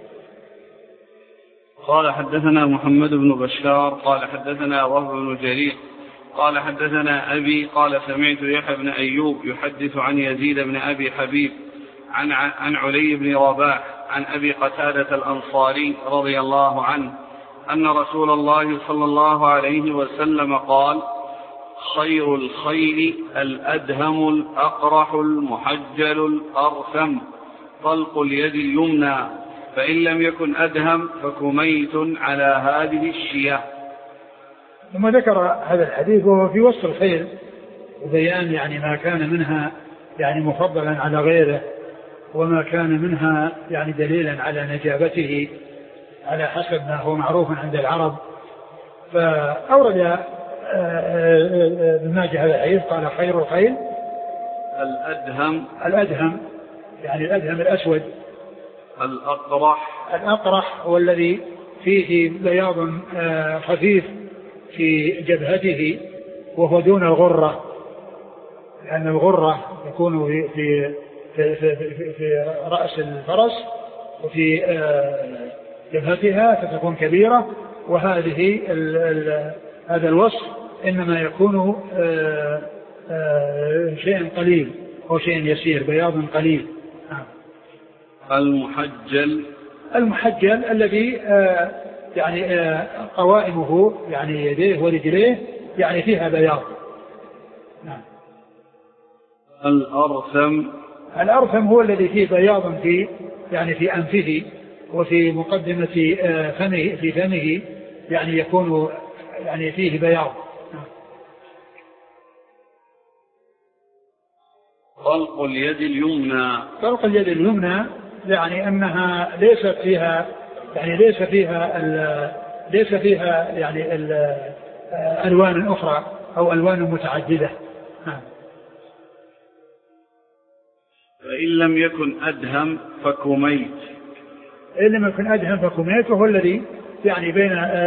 قال حدثنا محمد بن بشار قال حدثنا وهب بن جرير قال حدثنا أبي قال سمعت يحيى بن أيوب يحدث عن يزيد بن أبي حبيب عن علي بن رباح عن أبي قتادة الأنصاري رضي الله عنه أن رسول الله صلى الله عليه وسلم قال خير الخيل الأدهم الأقرح المحجل الأرثم طلق اليد اليمنى فإن لم يكن أدهم فكميت على هذه الشياه. ثم ذكر هذا الحديث وهو في وصف الخيل وبيان يعني ما كان منها يعني مفضلا على غيره وما كان منها يعني دليلا على نجابته على حسب ما هو معروف عند العرب. فأورد ابن ماجه هذا الحديث قال خير الخيل الأدهم يعني الأدهم الأسود الأقرح هو الذي فيه بياض خفيف في جبهته وهو دون الغرة، لأن الغرة يكون في رأس الفرس وفي جبهتها فتكون كبيرة، وهذه هذا الوصف إنما يكون شيء قليل أو شيء يسير، بياض قليل. المحجل الذي يعني قوائمه يعني يديه ورجليه يعني فيها بياض. نعم. الأرثم هو الذي فيه بياض في يعني في أنفه وفي مقدمة فمه، في فمه يعني يكون يعني فيه بياض. طلق اليد اليمنى يعني أنها ليست فيها يعني ألوان أخرى أو ألوان متعددة. فإن لم يكن أدهم فكميت وهو الذي يعني بين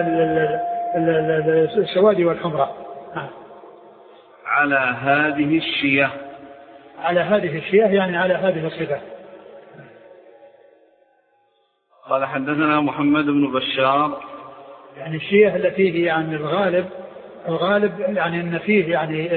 السواد والحمرة. على هذه الشية يعني على هذه الصفة. قال حدثنا محمد بن بشار. يعني الشية التي هي يعني الغالب يعني أن فيه يعني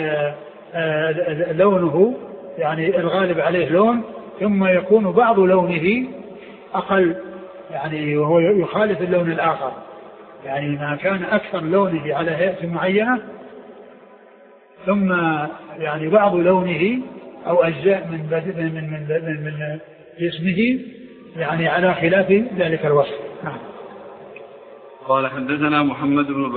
لونه يعني الغالب عليه لون، ثم يكون بعض لونه أقل يعني وهو يخالف اللون الآخر، يعني ما كان أكثر لونه على هيئة معينة ثم يعني بعض لونه أو أجزاء من جسمه يعني على خلاف ذلك الوصف. قال حدثنا محمد بن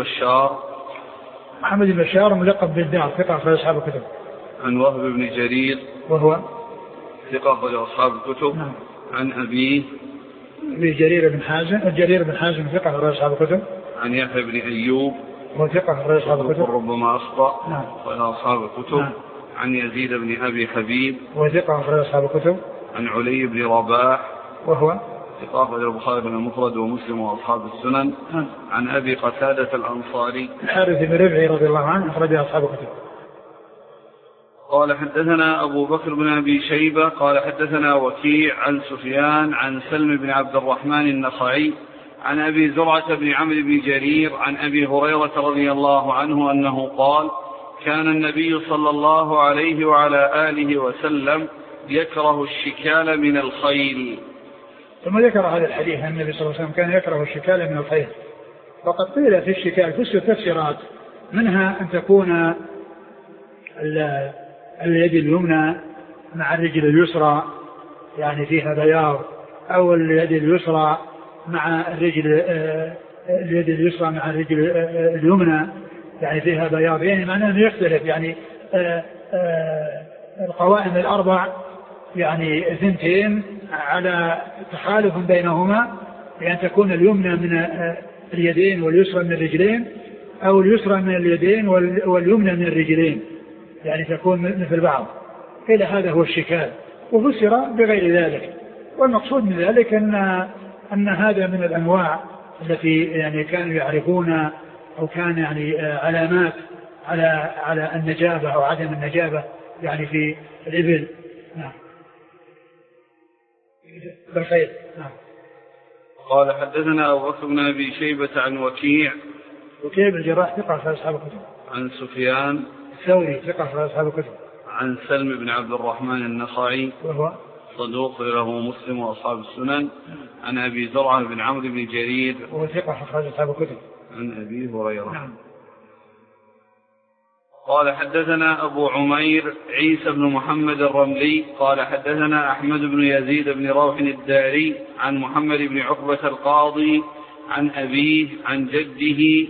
بشار ملقب بالدار، ثقة في أصحاب الكتب. عن وهب بن جرير وهو ثقة في أصحاب الكتب. نعم. عن أبيه جرير بن حازم ثقة في أصحاب الكتب. عن يحيى بن أيوب وثقة في أصحاب الكتب، ربما أخطأ نعم. في أصحاب الكتب. نعم. عن يزيد بن أبي حبيب وثقة في أصحاب الكتب. عن علي بن رباح وهو ثقة في البخاري بن المفرد ومسلم وأصحاب السنن. نعم. عن أبي قتادة الأنصاري الحارث بن ربعي رضي الله عنه أخرج أصحاب الكتب. قال حدثنا أبو بكر بن أبي شيبة قال حدثنا وكيع عن سفيان عن سلم بن عبد الرحمن النخعي عن أبي زرعة بن عمرو بن جرير عن أبي هريرة رضي الله عنه أنه قال كان النبي صلى الله عليه وعلى آله وسلم يكره الشكال من الخيل. ثم ذكر هذا الحديث أن النبي صلى الله عليه وسلم كان يكره الشكال من الخيل. وقد قيل في الشكال في تفسيرات، منها أن تكون اليد اليمنى مع الرجل اليسرى يعني فيها بياض، أو اليد اليسرى مع الرجل اليمنى يعني فيها بياض، يعني معناه أنه يختلف يعني القوائم الأربع يعني ثنتين على تخالف بينهما، بأن تكون اليمنى من اليدين واليسرى من الرجلين، أو اليسرى من اليدين واليمنى من الرجلين، يعني تكون مثل بعض. إلى هذا هو الشكال، وفسر بغير ذلك. والمقصود من ذلك أن هذا من الأنواع التي يعني كانوا يعرفون أو كان يعني علامات على النجابة أو عدم النجابة يعني في الإبل. نعم. بالخير. نعم. قال حدثنا أبو بكر بن أبي شيبة عن وكيع بن الجراح ثقة في أصحاب الكتب. عن سفيان الثوري ثقة في أصحاب الكتب. عن سلم بن عبد الرحمن النخعي وهو صدوق له مسلم وأصحاب السنن. عن أبي زرعة بن عمرو بن جرير وهو ثقة في أصحاب الكتب. عن أبي هريرة. نعم. قال حدثنا أبو عمير عيسى بن محمد الرملي قال حدثنا أحمد بن يزيد بن روح الداري عن محمد بن عقبة القاضي عن أبيه عن جده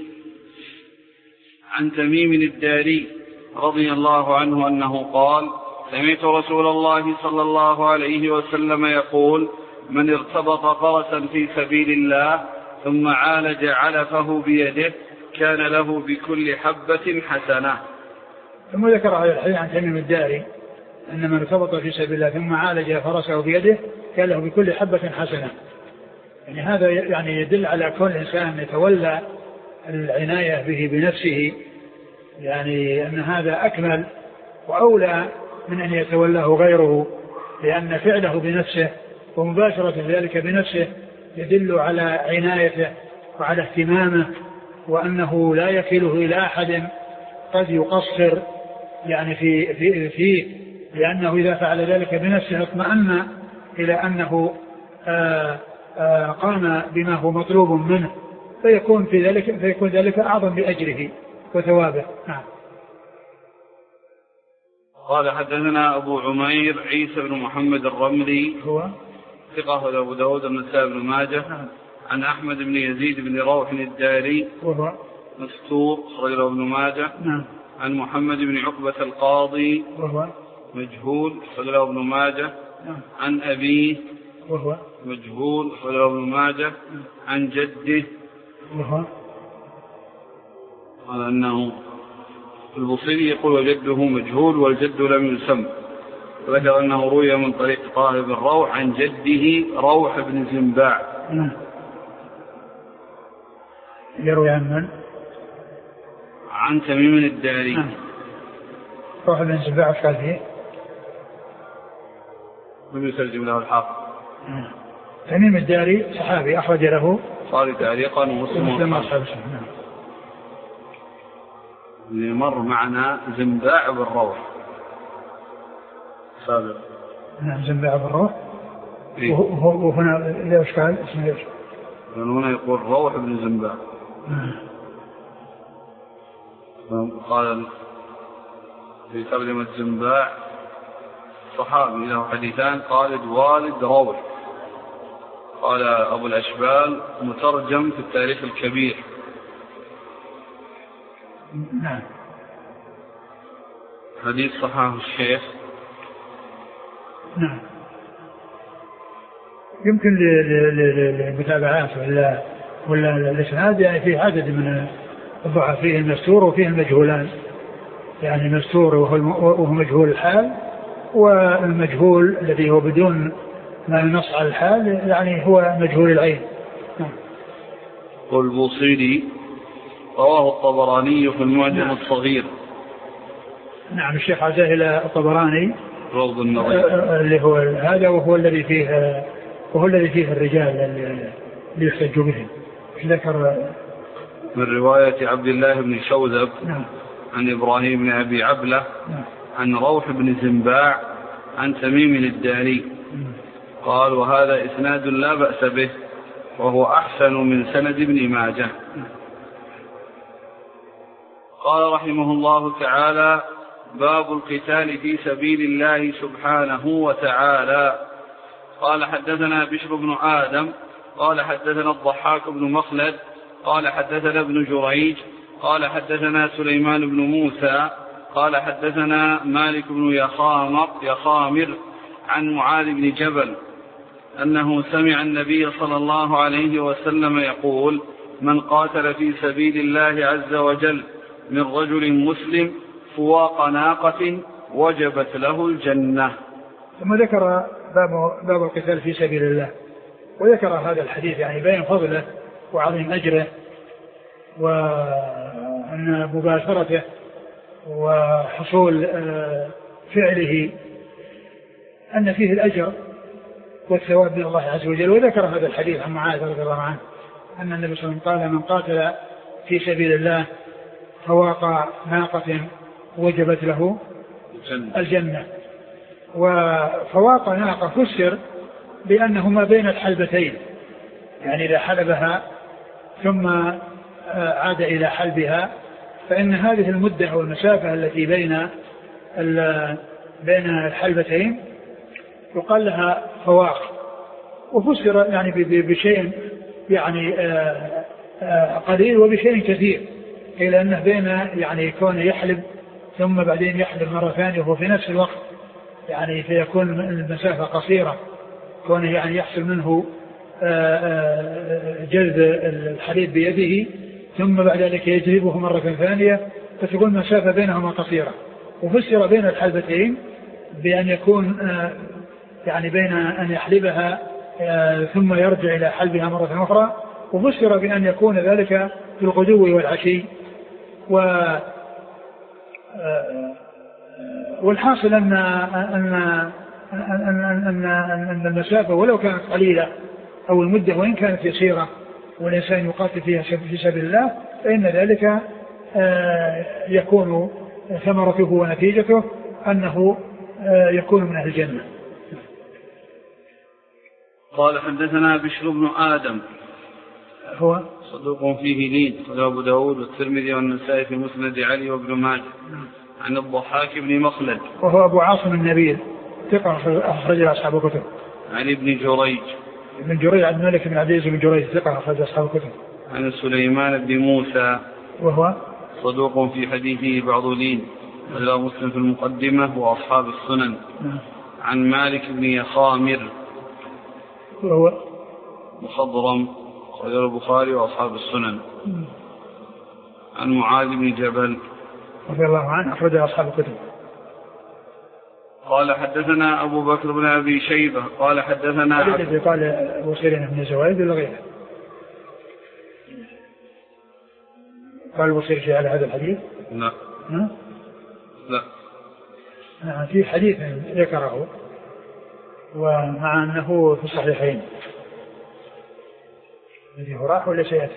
عن تميم الداري رضي الله عنه أنه قال سمعت رسول الله صلى الله عليه وسلم يقول من ارتبط فرسا في سبيل الله ثم عالج علفه بيده كان له بكل حبة حسنة. ثم ذكر هذا الحديث عن تميم الداري أن من ارتبط في سبيل الله ثم عالج فرسه بيده كان له بكل حبة حسنة. يعني هذا يعني يدل على كل إنسان يتولى العناية به بنفسه، يعني أن هذا أكمل وأولى من أن يتولاه غيره، لأن فعله بنفسه ومباشرة ذلك بنفسه يدل على عنايته وعلى اهتمامه وأنه لا يكله إلى أحد قد يقصر يعني فيه، لأنه إذا فعل ذلك بنفسه اطمأن إلى أنه قام بما هو مطلوب منه، فيكون ذلك أعظم بأجره وثوابه. نعم. قال حدثنا أبو عمير عيسى بن محمد الرملي هو ثقة أبو داود النسائي بن ماجه. نعم. عن أحمد بن يزيد بن روح الداري وهو مستور رجل ابن ماجه. نعم. عن محمد بن عقبة القاضي وهو مجهول رجل ابن ماجه. نعم. عن أبيه وهو مجهول رجل ابن ماجه. عن جده وهو قال أنه البصيري يقول وجده مجهول والجد لم يسم، وذكر أنه روي من طريق طاهر بن روح عن جده روح بن زنباع. يروي عن من؟ عن تميم الداري. روح بن زنباع قال فيه من يترجم له الحافظ. تميم الداري صحابي أخرج له صار تعليقا ومسلم أصحاب. مر معنا زنباع بالروح سابق. نعم زنباع بالروح. وهنا ليش قال اسمه ليش؟ هنا يقول روح بن زنباع. قال في ترجمة زنباع صحابي له حديثان خالد والد روح. قال أبو الأشبال مترجم في التاريخ الكبير. نعم. حديث صححه الشيخ. نعم. يمكن للمتابعات ولا الإسناد يعني فيه عدد من الضعف، فيه المستور وفيه المجهولان، يعني المستور وهو مجهول الحال، والمجهول الذي هو بدون ما ينص على الحال يعني هو مجهول العين. والبوصيري رواه الطبراني في المعجم الصغير. نعم. الشيخ عزاه إلى الطبراني روض النظير اللي هو هذا، وهو الذي فيه الرجال اللي يحتج بهم. ذكر من رواية عبد الله بن شوذب. نعم. عن إبراهيم بن أبي عبلة. نعم. عن روح بن زنباع عن تميم الداري. قال وهذا إسناد لا بأس به وهو أحسن من سند ابن ماجه. قال رحمه الله تعالى باب القتال في سبيل الله سبحانه وتعالى. قال حدثنا بشر بن آدم قال حدثنا الضحاك بن مخلد قال حدثنا ابن جريج قال حدثنا سليمان بن موسى قال حدثنا مالك بن يخامر عن معاذ بن جبل أنه سمع النبي صلى الله عليه وسلم يقول من قاتل في سبيل الله عز وجل من رجل مسلم فواق ناقة وجبت له الجنة. ثم ذكر باب القتال في سبيل الله، وذكر هذا الحديث يعني بين فضله وعظيم أجره وأن مباشرته وحصول فعله أن فيه الأجر والثواب من الله عز وجل. وذكر هذا الحديث عن معاذ رضي الله عنه أن النبي صلى الله عليه وسلم قال من قاتل في سبيل الله فواق ناقة وجبت له الجنة. وفواق ناقة فسر بأنه ما بين الحلبتين، يعني إذا حلبها ثم عاد إلى حلبها فإن هذه المدة أو المسافة التي بين الحلبتين يقال لها فواق. وفسر يعني بشيء يعني قليل وبشيء كثير، إلى أنه بين يعني يكون يحلب ثم بعدين يحلب مرة ثانية وهو في نفس الوقت، يعني فيكون المسافة قصيرة، كونه يعني يحصل منه جلد الحليب بيده ثم بعد ذلك يجلبه مرة ثانية، فتكون المسافة بينهما قصيرة. وفسر بين الحلبتين بأن يكون يعني بين أن يحلبها ثم يرجع إلى حلبها مرة أخرى، وفسر بأن يكون ذلك في الغدو والعشي. والحاصل أن المسافة ولو كانت قليلة أو المدة وإن كانت يسيرة والإنسان يقاتل فيها في سبيل الله فإن ذلك يكون ثمرته ونتيجته أنه يكون من أهل الجنة. قال حدثنا بشر بن آدم هو صدوق فيه لين، قال أبو داود والترمذي والنسائي في مسند علي وابن ماجه عن الضحاك بن مخلد وهو أبو عاصم النبيل ثقة أخرج أصحاب الكتب. عن ابن جريج عن الملك بن عبد العزيز بن جريج ثقة أخرج أصحاب الكتب. عن سليمان بن موسى وهو صدوق في حديثه بعض لين، رواه مسلم في المقدمة وأصحاب السنن. عن مالك بن يخامر وهو مخضرم خرج البخاري وأصحاب السنن. عن معاذ بن جبل رضي الله عنه أخرج أصحاب الكتب. قال حدثنا أبو بكر بن أبي شيبة قال حدثنا الذي قال أبو سيرين بن زوائد ولا غيره؟ قال أبو سيرين على هذا الحديث؟ لا لا في حديث ذكره ومع أنه في الصحيحين الذي هو راح ولا سيأتي؟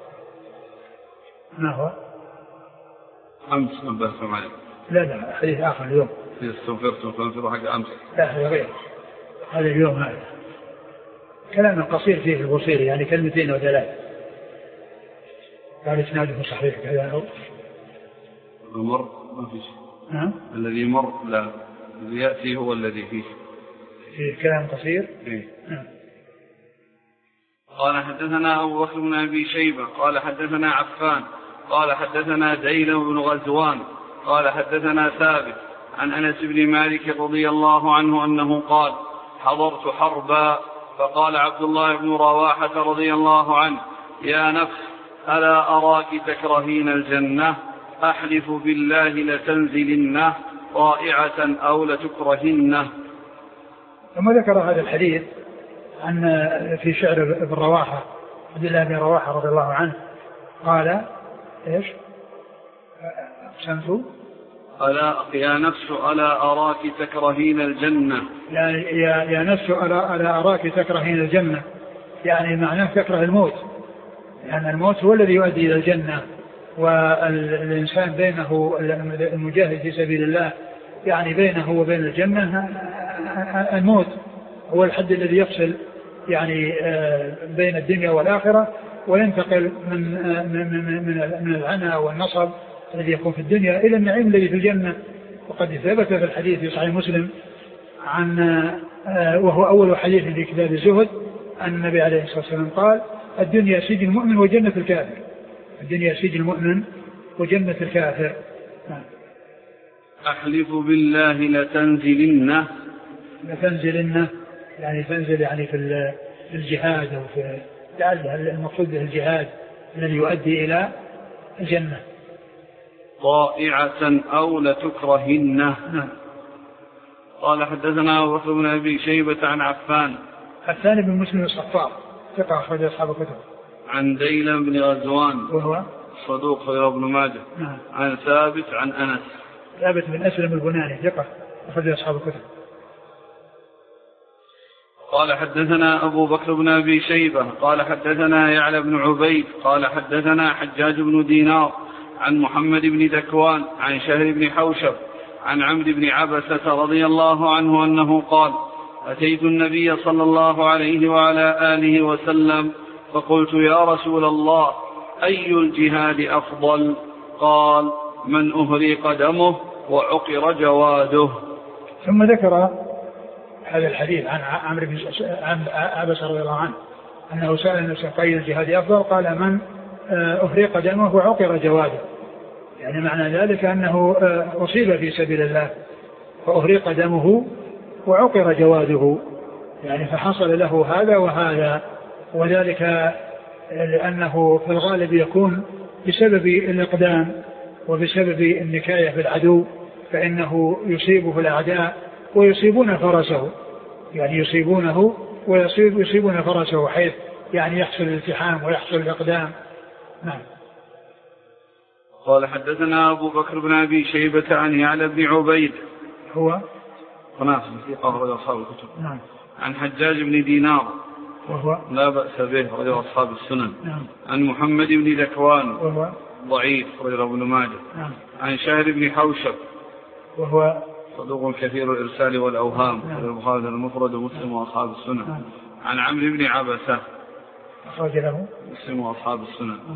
ما هو؟ أمس نبهتم عليه. لا حديث آخر اليوم. استغفرتم فانفروا حق أمس. لا هذا غير هذا اليوم هذا كلام قصير فيه البصيري يعني كلمتين أو ثلاث. قال إسناده صحيح كذا أو مر ما في شيء. الذي مر لا الذي يأتي هو الذي فيه كلام قصير. قال حدثنا أبو بكر بن أبي شيبة قال حدثنا عفان قال حدثنا ديلم بن غزوان قال حدثنا ثابت عن أنس بن مالك رضي الله عنه أنه قال حضرت حربا فقال عبد الله بن رواحة رضي الله عنه يا نفس ألا أراك تكرهين الجنة أحلف بالله لتنزلنه طائعة أو لتكرهنه. ثم ذكر هذا الحديث عن في شعر ابن رواحة عبد الله بن رواحة رضي الله عنه قال إيش؟ أقسمت ألا يا نفس ألا أراك تكرهين الجنة يا نفس ألا أراك تكرهين الجنة يعني معناه تكره الموت لأن الموت هو الذي يؤدي إلى الجنة والإنسان بينه المجاهد في سبيل الله يعني بينه وبين الجنة الموت هو الحد الذي يفصل يعني بين الدنيا والآخرة وينتقل من العنى والنصب الذي يكون في الدنيا إلى النعيم الذي في الجنة. وقد ثبت في الحديث في صحيح مسلم عن وهو أول حديث في كتاب الزهد أن النبي عليه الصلاة والسلام قال الدنيا سجن المؤمن وجنة الكافر. الدنيا سجن المؤمن وجنة الكافر. أحلف بالله لتنزلنه يعني تنزل يعني في الجهاد أو في المقصود به الجهاد الذي يؤدي إلى الجنة. طائعة أو لتكرهنه. قال حدثنا أبو بكر بن أبي شيبة عن عفان بن مسلم الصفار ثقة أخرج أصحاب الكتب. عن ديلم بن غزوان وهو صدوق خير ابن ماجه. عن ثابت عن أنس ثابت بن أسلم البناني ثقة أخرج أصحاب الكتب. قال حدثنا أبو بكر بن أبي شيبة قال حدثنا يعلى بن عبيد قال حدثنا حجاج بن دينار عن محمد بن ذكوان عن شهر بن حوشب عن عمرو بن عبسة رضي الله عنه أنه قال أتيت النبي صلى الله عليه وعلى آله وسلم فقلت يا رسول الله أي الجهاد أفضل؟ قال من أهري قدمه وعقر جواده. ثم ذكر هذا الحديث عن عمرو بن عبسة رضي الله عنه أنه سأل النبي أي الجهاد أفضل؟ قال من أهري قدمه وعقر جواده. يعني معنى ذلك أنه أصيب في سبيل الله فأهري قدمه وعقر جواده يعني فحصل له هذا وهذا وذلك لأنه في الغالب يكون بسبب الإقدام وبسبب النكاية بالعدو فإنه يصيبه الأعداء ويصيبون فرسه يعني يصيبونه ويصيبون فرسه حيث يعني يحصل الالتحام ويحصل الإقدام. نعم. قال حدثنا أبو بكر بن أبي شيبة عن يعلى بن عبيد هو قناص في أخرج أصحاب الكتب. نعم. عن حجاج بن دينار وهو لا بأس به رواه أصحاب السنن. نعم. عن محمد بن ذكوان وهو ضعيف رواه ابن ماجه. نعم. عن شهر بن حوشب وهو صدوق كثير الإرسال والأوهام نعم. البخاري المفرد ومسلم وأصحاب السنن. نعم. عن عمرو بن عبسة أخرج له مسلم وأصحاب السنن. نعم.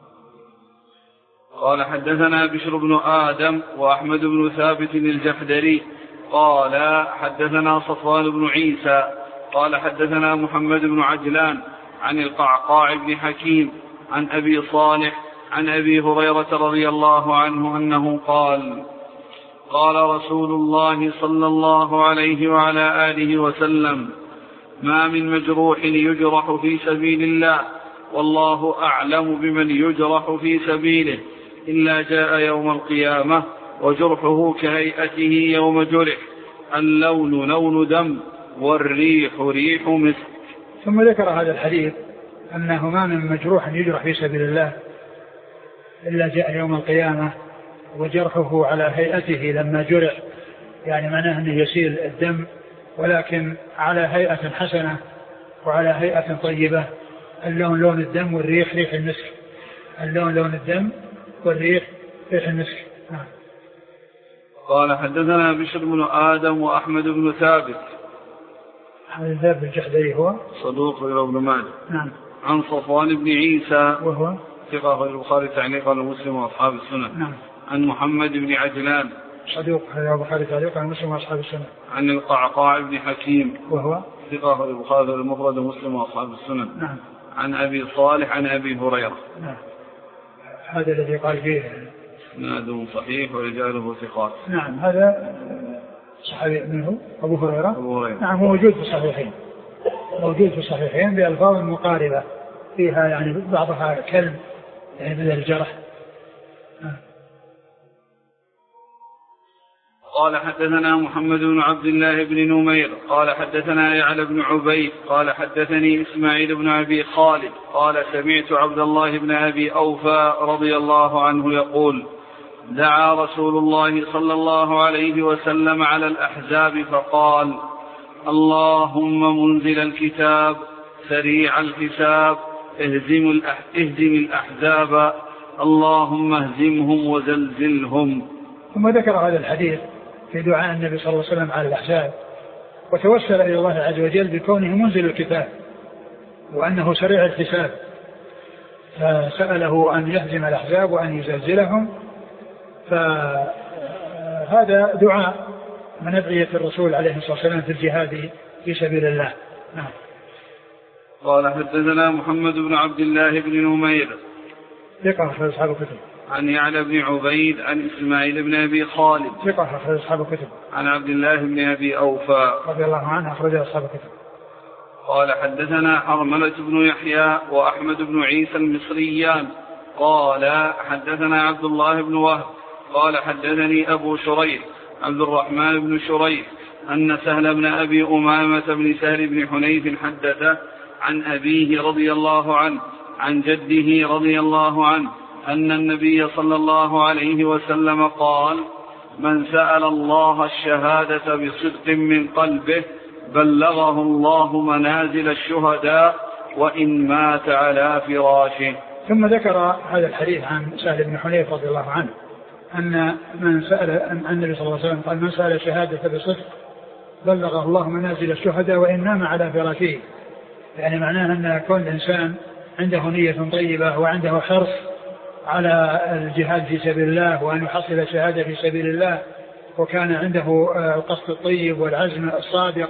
قال حدثنا بشر بن آدم وأحمد بن ثابت الجحدري قال حدثنا صفوان بن عيسى قال حدثنا محمد بن عجلان عن القعقاع بن حكيم عن أبي صالح عن أبي هريرة رضي الله عنه أنه قال قال رسول الله صلى الله عليه وعلى آله وسلم ما من مجروح يجرح في سبيل الله والله أعلم بمن يجرح في سبيله إلا جاء يوم القيامة وجرحه كهيئته يوم جرح اللون لون دم والريح ريح مسك. ثم ذكر هذا الحديث أنه ما من مجروح يجرح في سبيل الله إلا جاء يوم القيامة وجرحه على هيئته لما جرح، يعني معناه أنه يسيل الدم ولكن على هيئة حسنة وعلى هيئة طيبة. اللون لون الدم والريح ريح المسك. اللون لون الدم والريح ريح المسك. قال حدثنا بشر بن آدم وأحمد بن ثابت. أحمد ثابت الجحدري هو صدوق رواه ابن ماجه. نعم. عن صفوان بن عيسى وهو ثقة البخاري تعليقا ومسلم وأصحاب السنن. نعم. عن محمد بن عجلان صدوق البخاري تعليقا ومسلم وأصحاب السنن. عن القعقاع بن حكيم وهو ثقة البخاري المفرد ومسلم وأصحاب السنن. نعم. عن أبي صالح عن أبي هريرة. نعم. هذا الذي قال فيه اسناده صحيح ورجاله ثقات. نعم. هذا صحابي منه أبو هريرة. نعم. موجود في الصحيحين، موجود في الصحيحين بألفاظ مقاربة فيها يعني بعضها كلم يعني بدل الجرح. قال حدثنا محمد بن عبد الله بن نمير قال حدثنا يعلى بن عبيد قال حدثني إسماعيل بن أبي خالد قال سمعت عبد الله بن أبي أوفى رضي الله عنه يقول دعا رسول الله صلى الله عليه وسلم على الأحزاب فقال اللهم منزل الكتاب سريع الحساب اهزم الأحزاب اللهم اهزمهم وزلزلهم. ثم ذكر هذا الحديث في دعاء النبي صلى الله عليه وسلم على الأحزاب وتوسل إلى الله عز وجل بكونه منزل الكتاب وأنه سريع الحساب، فسأله أن يهزم الأحزاب وأن يزلزلهم. فهذا دعاء من أدعية الرسول عليه الصلاة والسلام في الجهاد في سبيل الله. نعم. قال حدثنا محمد بن عبد الله بن نمير ثقة في أصحاب الكتب. عن يعلى بن عبيد عن إسماعيل بن أبي خالد ثقة في أصحاب الكتب. عن عبد الله بن أبي أوفى رضي الله عنه أخرج أصحاب الكتب. قال حدثنا حرملة بن يحيى وأحمد بن عيسى المصريان قال حدثنا عبد الله بن وهب قال حدثني أبو شريح عبد الرحمن بن شريح أن سهل بن أبي أمامة بن سهل بن حنيف حدث عن أبيه رضي الله عنه عن جده رضي الله عنه أن النبي صلى الله عليه وسلم قال من سأل الله الشهادة بصدق من قلبه بلغه الله منازل الشهداء وإن مات على فراشه. ثم ذكر هذا الحديث عن سهل بن حنيف رضي الله عنه أن من سأل أن النبي صلى الله عليه وسلم قال من سأل الشهادة بصدق بلغه الله منازل الشهداء وإن نام على فراشه، يعني معناه أن كل إنسان عنده نية طيبة وعنده حرص على الجهاد في سبيل الله وأن يحصل الشهادة في سبيل الله وكان عنده القصد الطيب والعزم الصادق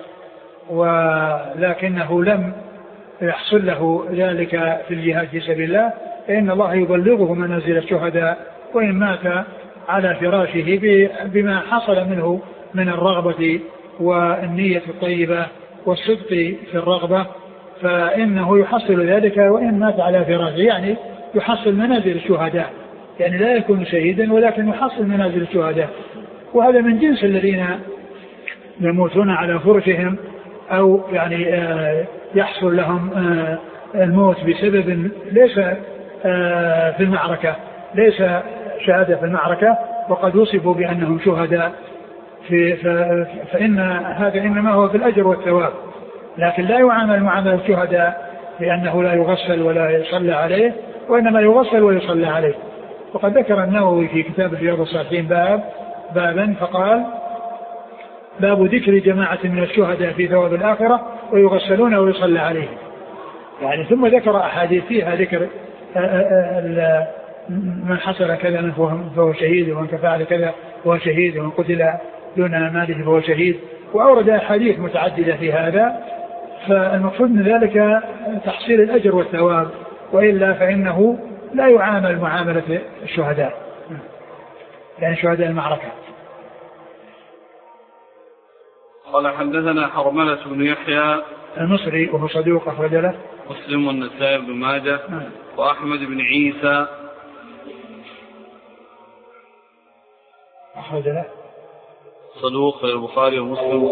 ولكنه لم يحصل له ذلك في الجهاد في سبيل الله فإن الله يبلغه منازل الشهداء وإن مات على فراشه بما حصل منه من الرغبة والنية الطيبة والصدق في الرغبة فإنه يحصل ذلك وإن مات على فراشه، يعني يحصل منازل الشهداء، يعني لا يكون شهيدا ولكن يحصل منازل الشهداء. وهذا من جنس الذين يموتون على فرشهم أو يعني يحصل لهم الموت بسبب ليس في المعركة، ليس شهادة في المعركة وقد وصفوا بأنهم شهداء فإن هذا إنما هو في الأجر والثواب، لكن لا يعامل معاملة الشهداء لأنه لا يغسل ولا يصلى عليه، وإنما يغسل ويصلى عليه. وقد ذكر النووي في كتاب رياض الصالحين بابا فقال: باب ذكر جماعة من الشهداء في ثواب الآخرة ويغسلون ويصلى عليهم. يعني ثم ذكر أحاديث فيها ذكر من حصل كذا فهو شهيد، ومن فعل كذا فهو شهيد، ومن قتل دون ماله فهو شهيد، وأورد أحاديث متعددة في هذا. فالمقصود من ذلك تحصيل الأجر والثواب، وإلا فإنه لا يعامل معاملة الشهداء، يعني شهداء المعركة. قال: حدثنا حرملة بن يحيى المصري وهو صدوق أخرج له مسلم والنسائي بن ماجه وأحمد بن عيسى أخرج له صدوق البخاري ومسلم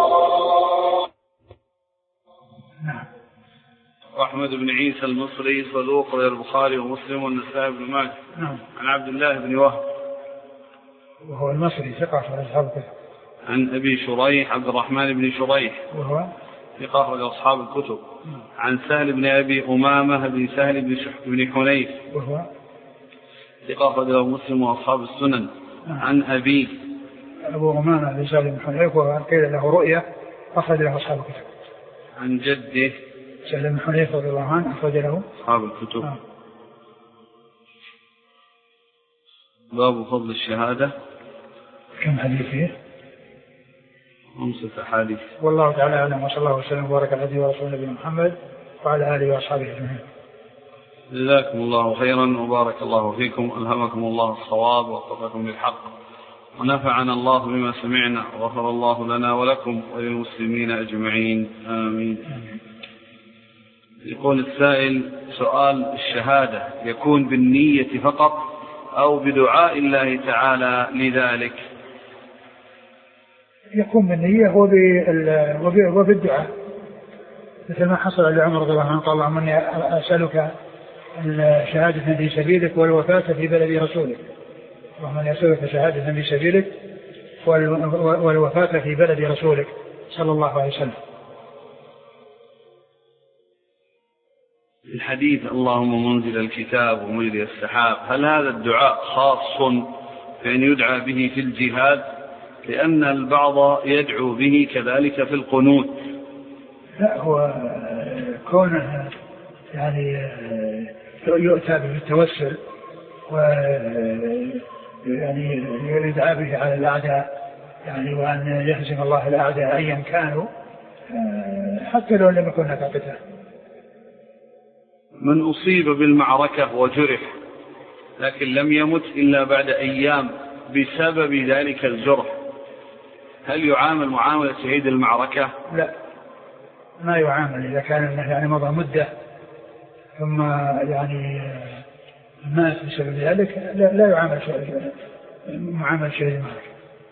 وأحمد بن عيسى المصري صدوق البخاري ومسلم والنسائي بن ماجه عن عبد الله بن وهب وهو المصري ثقة في أصحاب الكتب عن أبي شريح عبد الرحمن بن شريح وهو ثقة في أصحاب الكتب عن سهل بن أبي أمامة بن سهل بن حنيف وهو ثقة في مسلم وأصحاب السنن عن أبي أبو أمامة بن سهل بن حنيف وقيل له رؤية أخرج له أصحاب الكتب عن جده سهل بن حنيف رضي الله عنه أخرج له أصحاب الكتب. باب فضل الشهادة. كم حديث فيه؟ 5 أحاديث. والله تعالى أعلم، وصلى الله وسلم وبارك على عبده ورسوله نبينا محمد وعلى آله وأصحابه أجمعين. جزاكم الله خيرا وبارك الله فيكم، ألهمكم الله الصواب ووفقكم للحق، ونفعنا الله بما سمعنا، وغفر الله لنا ولكم وللمسلمين أجمعين، آمين. يقول السائل: سؤال الشهادة يكون بالنية فقط أو بدعاء الله تعالى لذلك؟ يكون بالنية وبالدعاء، مثل ما حصل لعمر رضي الله عنه قال: اللهم إني أسألك الشهادة في سبيلك والوفاة في بلد رسولك. اللهم إني أسألك شهادة في سبيلك والوفاة في بلد رسولك صلى الله عليه وسلم. الحديث: اللهم منزل الكتاب ومجري السحاب، هل هذا الدعاء خاص بأن يدعى به في الجهاد؟ لأن البعض يدعو به كذلك في القنوت. لا، هو كونه يعني يؤتى به التوسل ويعني يدعى به على الأعداء، يعني وأن يهزم الله الأعداء أيا كانوا حتى لو لم يكن هناك قتال. من أصيب بالمعركة وجرح لكن لم يمت إلا بعد أيام بسبب ذلك الجرح، هل يعامل معاملة شهيد المعركة؟ لا، ما يعامل. إذا كان يعني مضى مدة ثم يعني مات بسبب ذلك لا يعامل معاملة شهيد المعركة،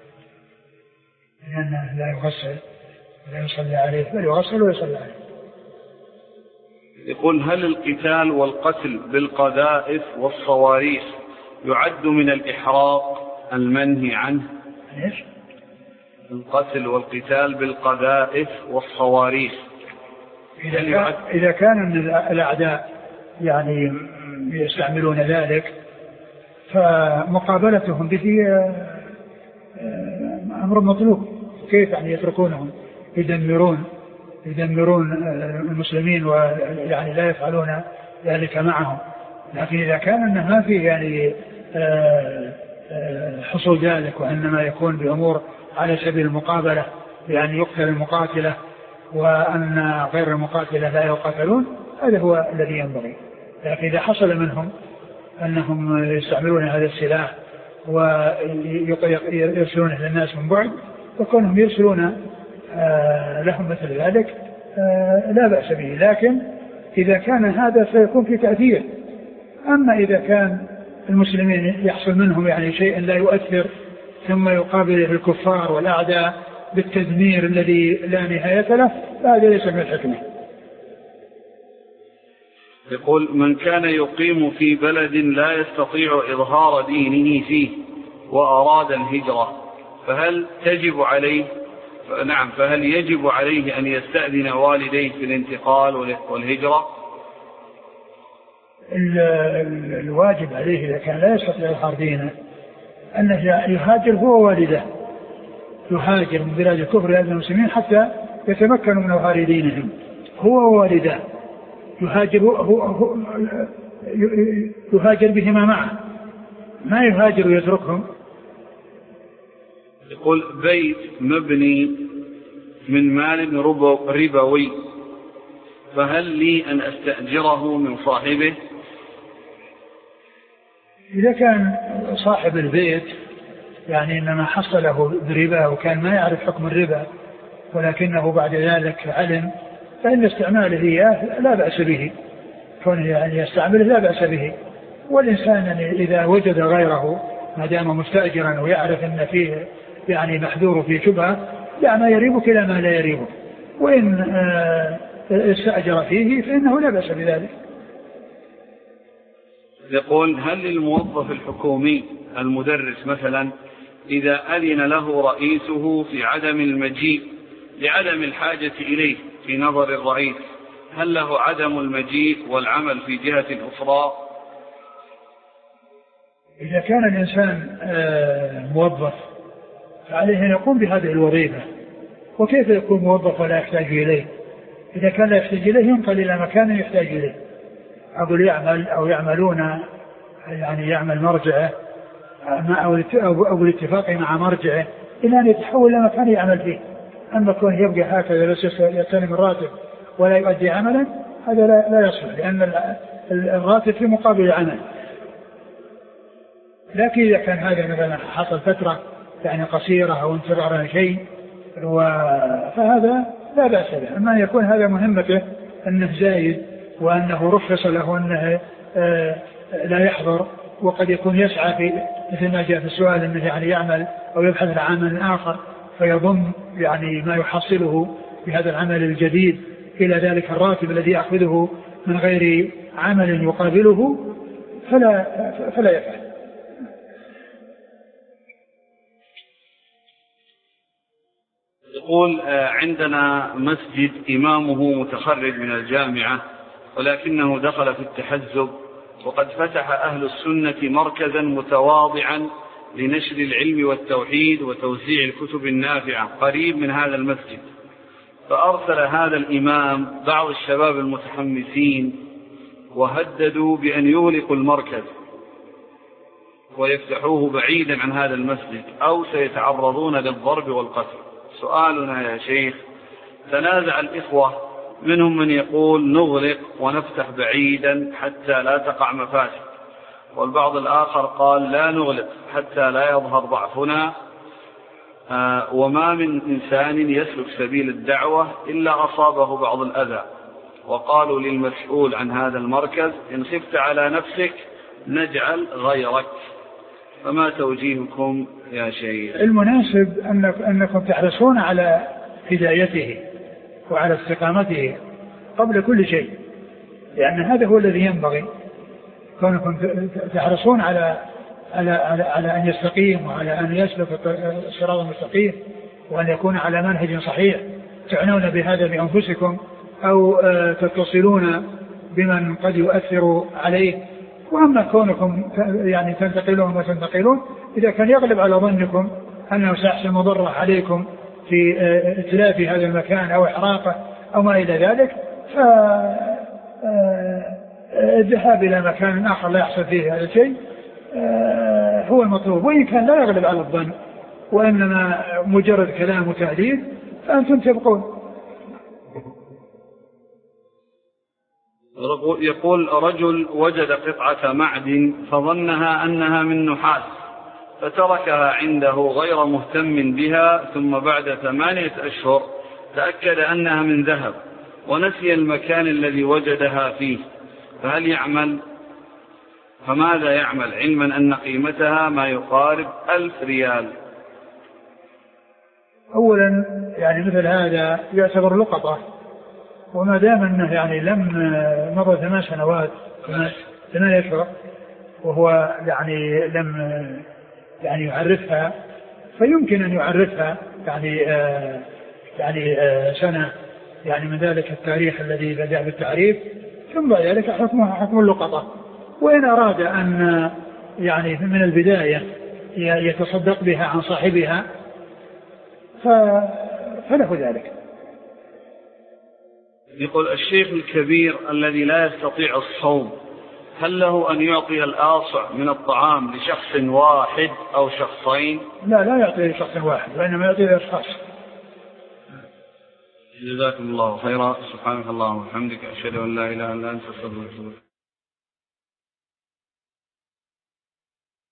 لأنه لا يغسل ولا يصلى عليه، بل يغسل ويصلى عليه. يقول: هل القتال والقتل بالقذائف والصواريخ يعد من الإحراق المنهي عنه؟ إيش؟ القتل والقتال بالقذائف والصواريخ إذا كان من الأعداء يعني يستعملون ذلك فمقابلتهم به أمر مطلوب. كيف يعني يتركونهم يدمرون المسلمين ويعني لا يفعلون ذلك معهم؟ لكن إذا كان أنه ما فيه يعني حصول ذلك، وإنما يكون بأمور على سبيل المقابلة، بأن يقتل المقاتلة وأن غير المقاتلة لا يقاتلون، هذا هو الذي ينبغي. لكن إذا حصل منهم أنهم يستعملون هذا السلاح ويرسلونه للناس من بعد، وكونهم يرسلون لهم مثل ذلك لا بأس به. لكن إذا كان هذا سيكون في تأثير. أما إذا كان المسلمين يحصل منهم يعني شيء لا يؤثر ثم يقابل الكفار والأعداء بالتدمير الذي لا نهاية له، فهذا ليس من الحكمة. يقول: من كان يقيم في بلد لا يستطيع إظهار دينه فيه وأراد الهجرة، فهل تجب عليه نعم، فهل يجب عليه أن يستأذن والديه في الانتقال والهجرة؟ الواجب عليه إذا كان لا يستطيع إظهار دينه أنه يهاجر هو ووالده، يهاجر من بلاد الكفر إلى المسلمين حتى يتمكنوا من إظهار دينهم هو ووالده، يهاجر بهما معه، ما يهاجر ويتركهم. يقول بيت مبني من مال ربوي، فهل لي أن أستأجره من صاحبه؟ إذا كان صاحب البيت يعني إنما حصله بربا وكان ما يعرف حكم الربا ولكنه بعد ذلك علم، فإن استعماله إياه لا بأس به، كونه يعني يستعمله لا بأس به. والإنسان يعني إذا وجد غيره ما دام مستأجرا ويعرف أن فيه يعني محذور في شبهة لا ما يريبك إلى ما لا يريبك، وإن استأجر فيه فإنه لا بأس بذلك. يقول هل للموظف الحكومي المدرس مثلا إذا أذن له رئيسه في عدم المجيء لعدم الحاجة إليه في نظر الرئيس، هل له عدم المجيء والعمل في جهة أخرى؟ إذا كان الإنسان موظف فعليه أن يقوم بهذه الوظيفة، وكيف يكون موظف ولا يحتاج إليه؟ إذا كان لا يحتاج إليه ينقل إلى مكان يحتاج إليه، أقول يعمل أو يعملون يعني يعمل مرجعه أو الاتفاق مع مرجعه إلى أن يتحول إلى مكان يعمل فيه. أما كون يبقى هكذا بس يستلم الراتب ولا يؤدي عملا هذا لا يصلح، لأن الراتب في مقابل العمل. لكن إذا كان هذا مثلا حصل فترة يعني قصيرة أو انتظار شيء فهذا لا بأس به. أما يكون هذا مهمته أنه زايد وأنه رخص له أنه لا يحضر، وقد يكون يسعى في مثل ما جاء في السؤال أنه يعني يعمل أو يبحث عن عمل آخر فيضم يعني ما يحصله بهذا العمل الجديد إلى ذلك الراتب الذي يأخذه من غير عمل يقابله فلا يفعل. يقول عندنا مسجد إمامه متخرج من الجامعة ولكنه دخل في التحزب، وقد فتح أهل السنة مركزا متواضعا لنشر العلم والتوحيد وتوزيع الكتب النافعة قريب من هذا المسجد، فأرسل هذا الإمام بعض الشباب المتحمسين وهددوا بأن يغلقوا المركز ويفتحوه بعيدا عن هذا المسجد أو سيتعرضون للضرب والقتل. سؤالنا يا شيخ، تنازع الإخوة منهم من يقول نغلق ونفتح بعيدا حتى لا تقع مفاسد، والبعض الآخر قال لا نغلق حتى لا يظهر ضعفنا، وما من إنسان يسلك سبيل الدعوة إلا أصابه بعض الأذى. وقالوا للمسؤول عن هذا المركز إن خفت على نفسك نجعل غيرك، فما توجيهكم يا شيخ؟ المناسب أنكم تحرصون على هدايته وعلى استقامته قبل كل شيء، لأن هذا هو الذي ينبغي، كونكم تحرصون على أن يستقيم وعلى أن يسلك الصراط المستقيم وأن يكون على منهج صحيح، تعنون بهذا بأنفسكم أو تتصلون بمن قد يؤثر عليه. وأما كونكم يعني تنتقلون وتنتقلون إذا كان يغلب على ظنكم أنه سيحصل مضرة عليكم في إتلاف هذا المكان أو إحراقه أو ما إلى ذلك، فالذهاب إلى مكان آخر لا يحصل فيه هذا الشيء هو المطلوب. وإن كان لا يغلب على الظن وإنما مجرد كلام وتهديد فأنتم تبقون. يقول رجل وجد قطعة معدن فظنها أنها من نحاس فتركها عنده غير مهتم بها، ثم بعد 8 أشهر تأكد أنها من ذهب ونسي المكان الذي وجدها فيه، فهل يعمل؟ فماذا يعمل علما أن قيمتها ما يقارب 1000 ريال؟ أولا يعني مثل هذا يعتبر لقطة، وما دام أنه يعني لم مضى 8 سنوات 8 أشهر وهو يعني لم يعني يعرفها، فيمكن أن يعرفها يعني يعني سنة يعني من ذلك التاريخ الذي بدأ بالتعريف، ثم بعد ذلك حكمها حكم اللقطة. وإن أراد أن يعني من البداية يتصدق بها عن صاحبها فله ذلك. يقول الشيخ الكبير الذي لا يستطيع الصوم هل له أن يعطي الآصع من الطعام لشخص واحد أو شخصين؟ لا يعطي لشخص واحد، وإنما يعطي لأشخاص. جزاكم الله خيرا. سبحانك اللهم وبحمدك أشهد أن لا إله إلا أنت أستغفرك.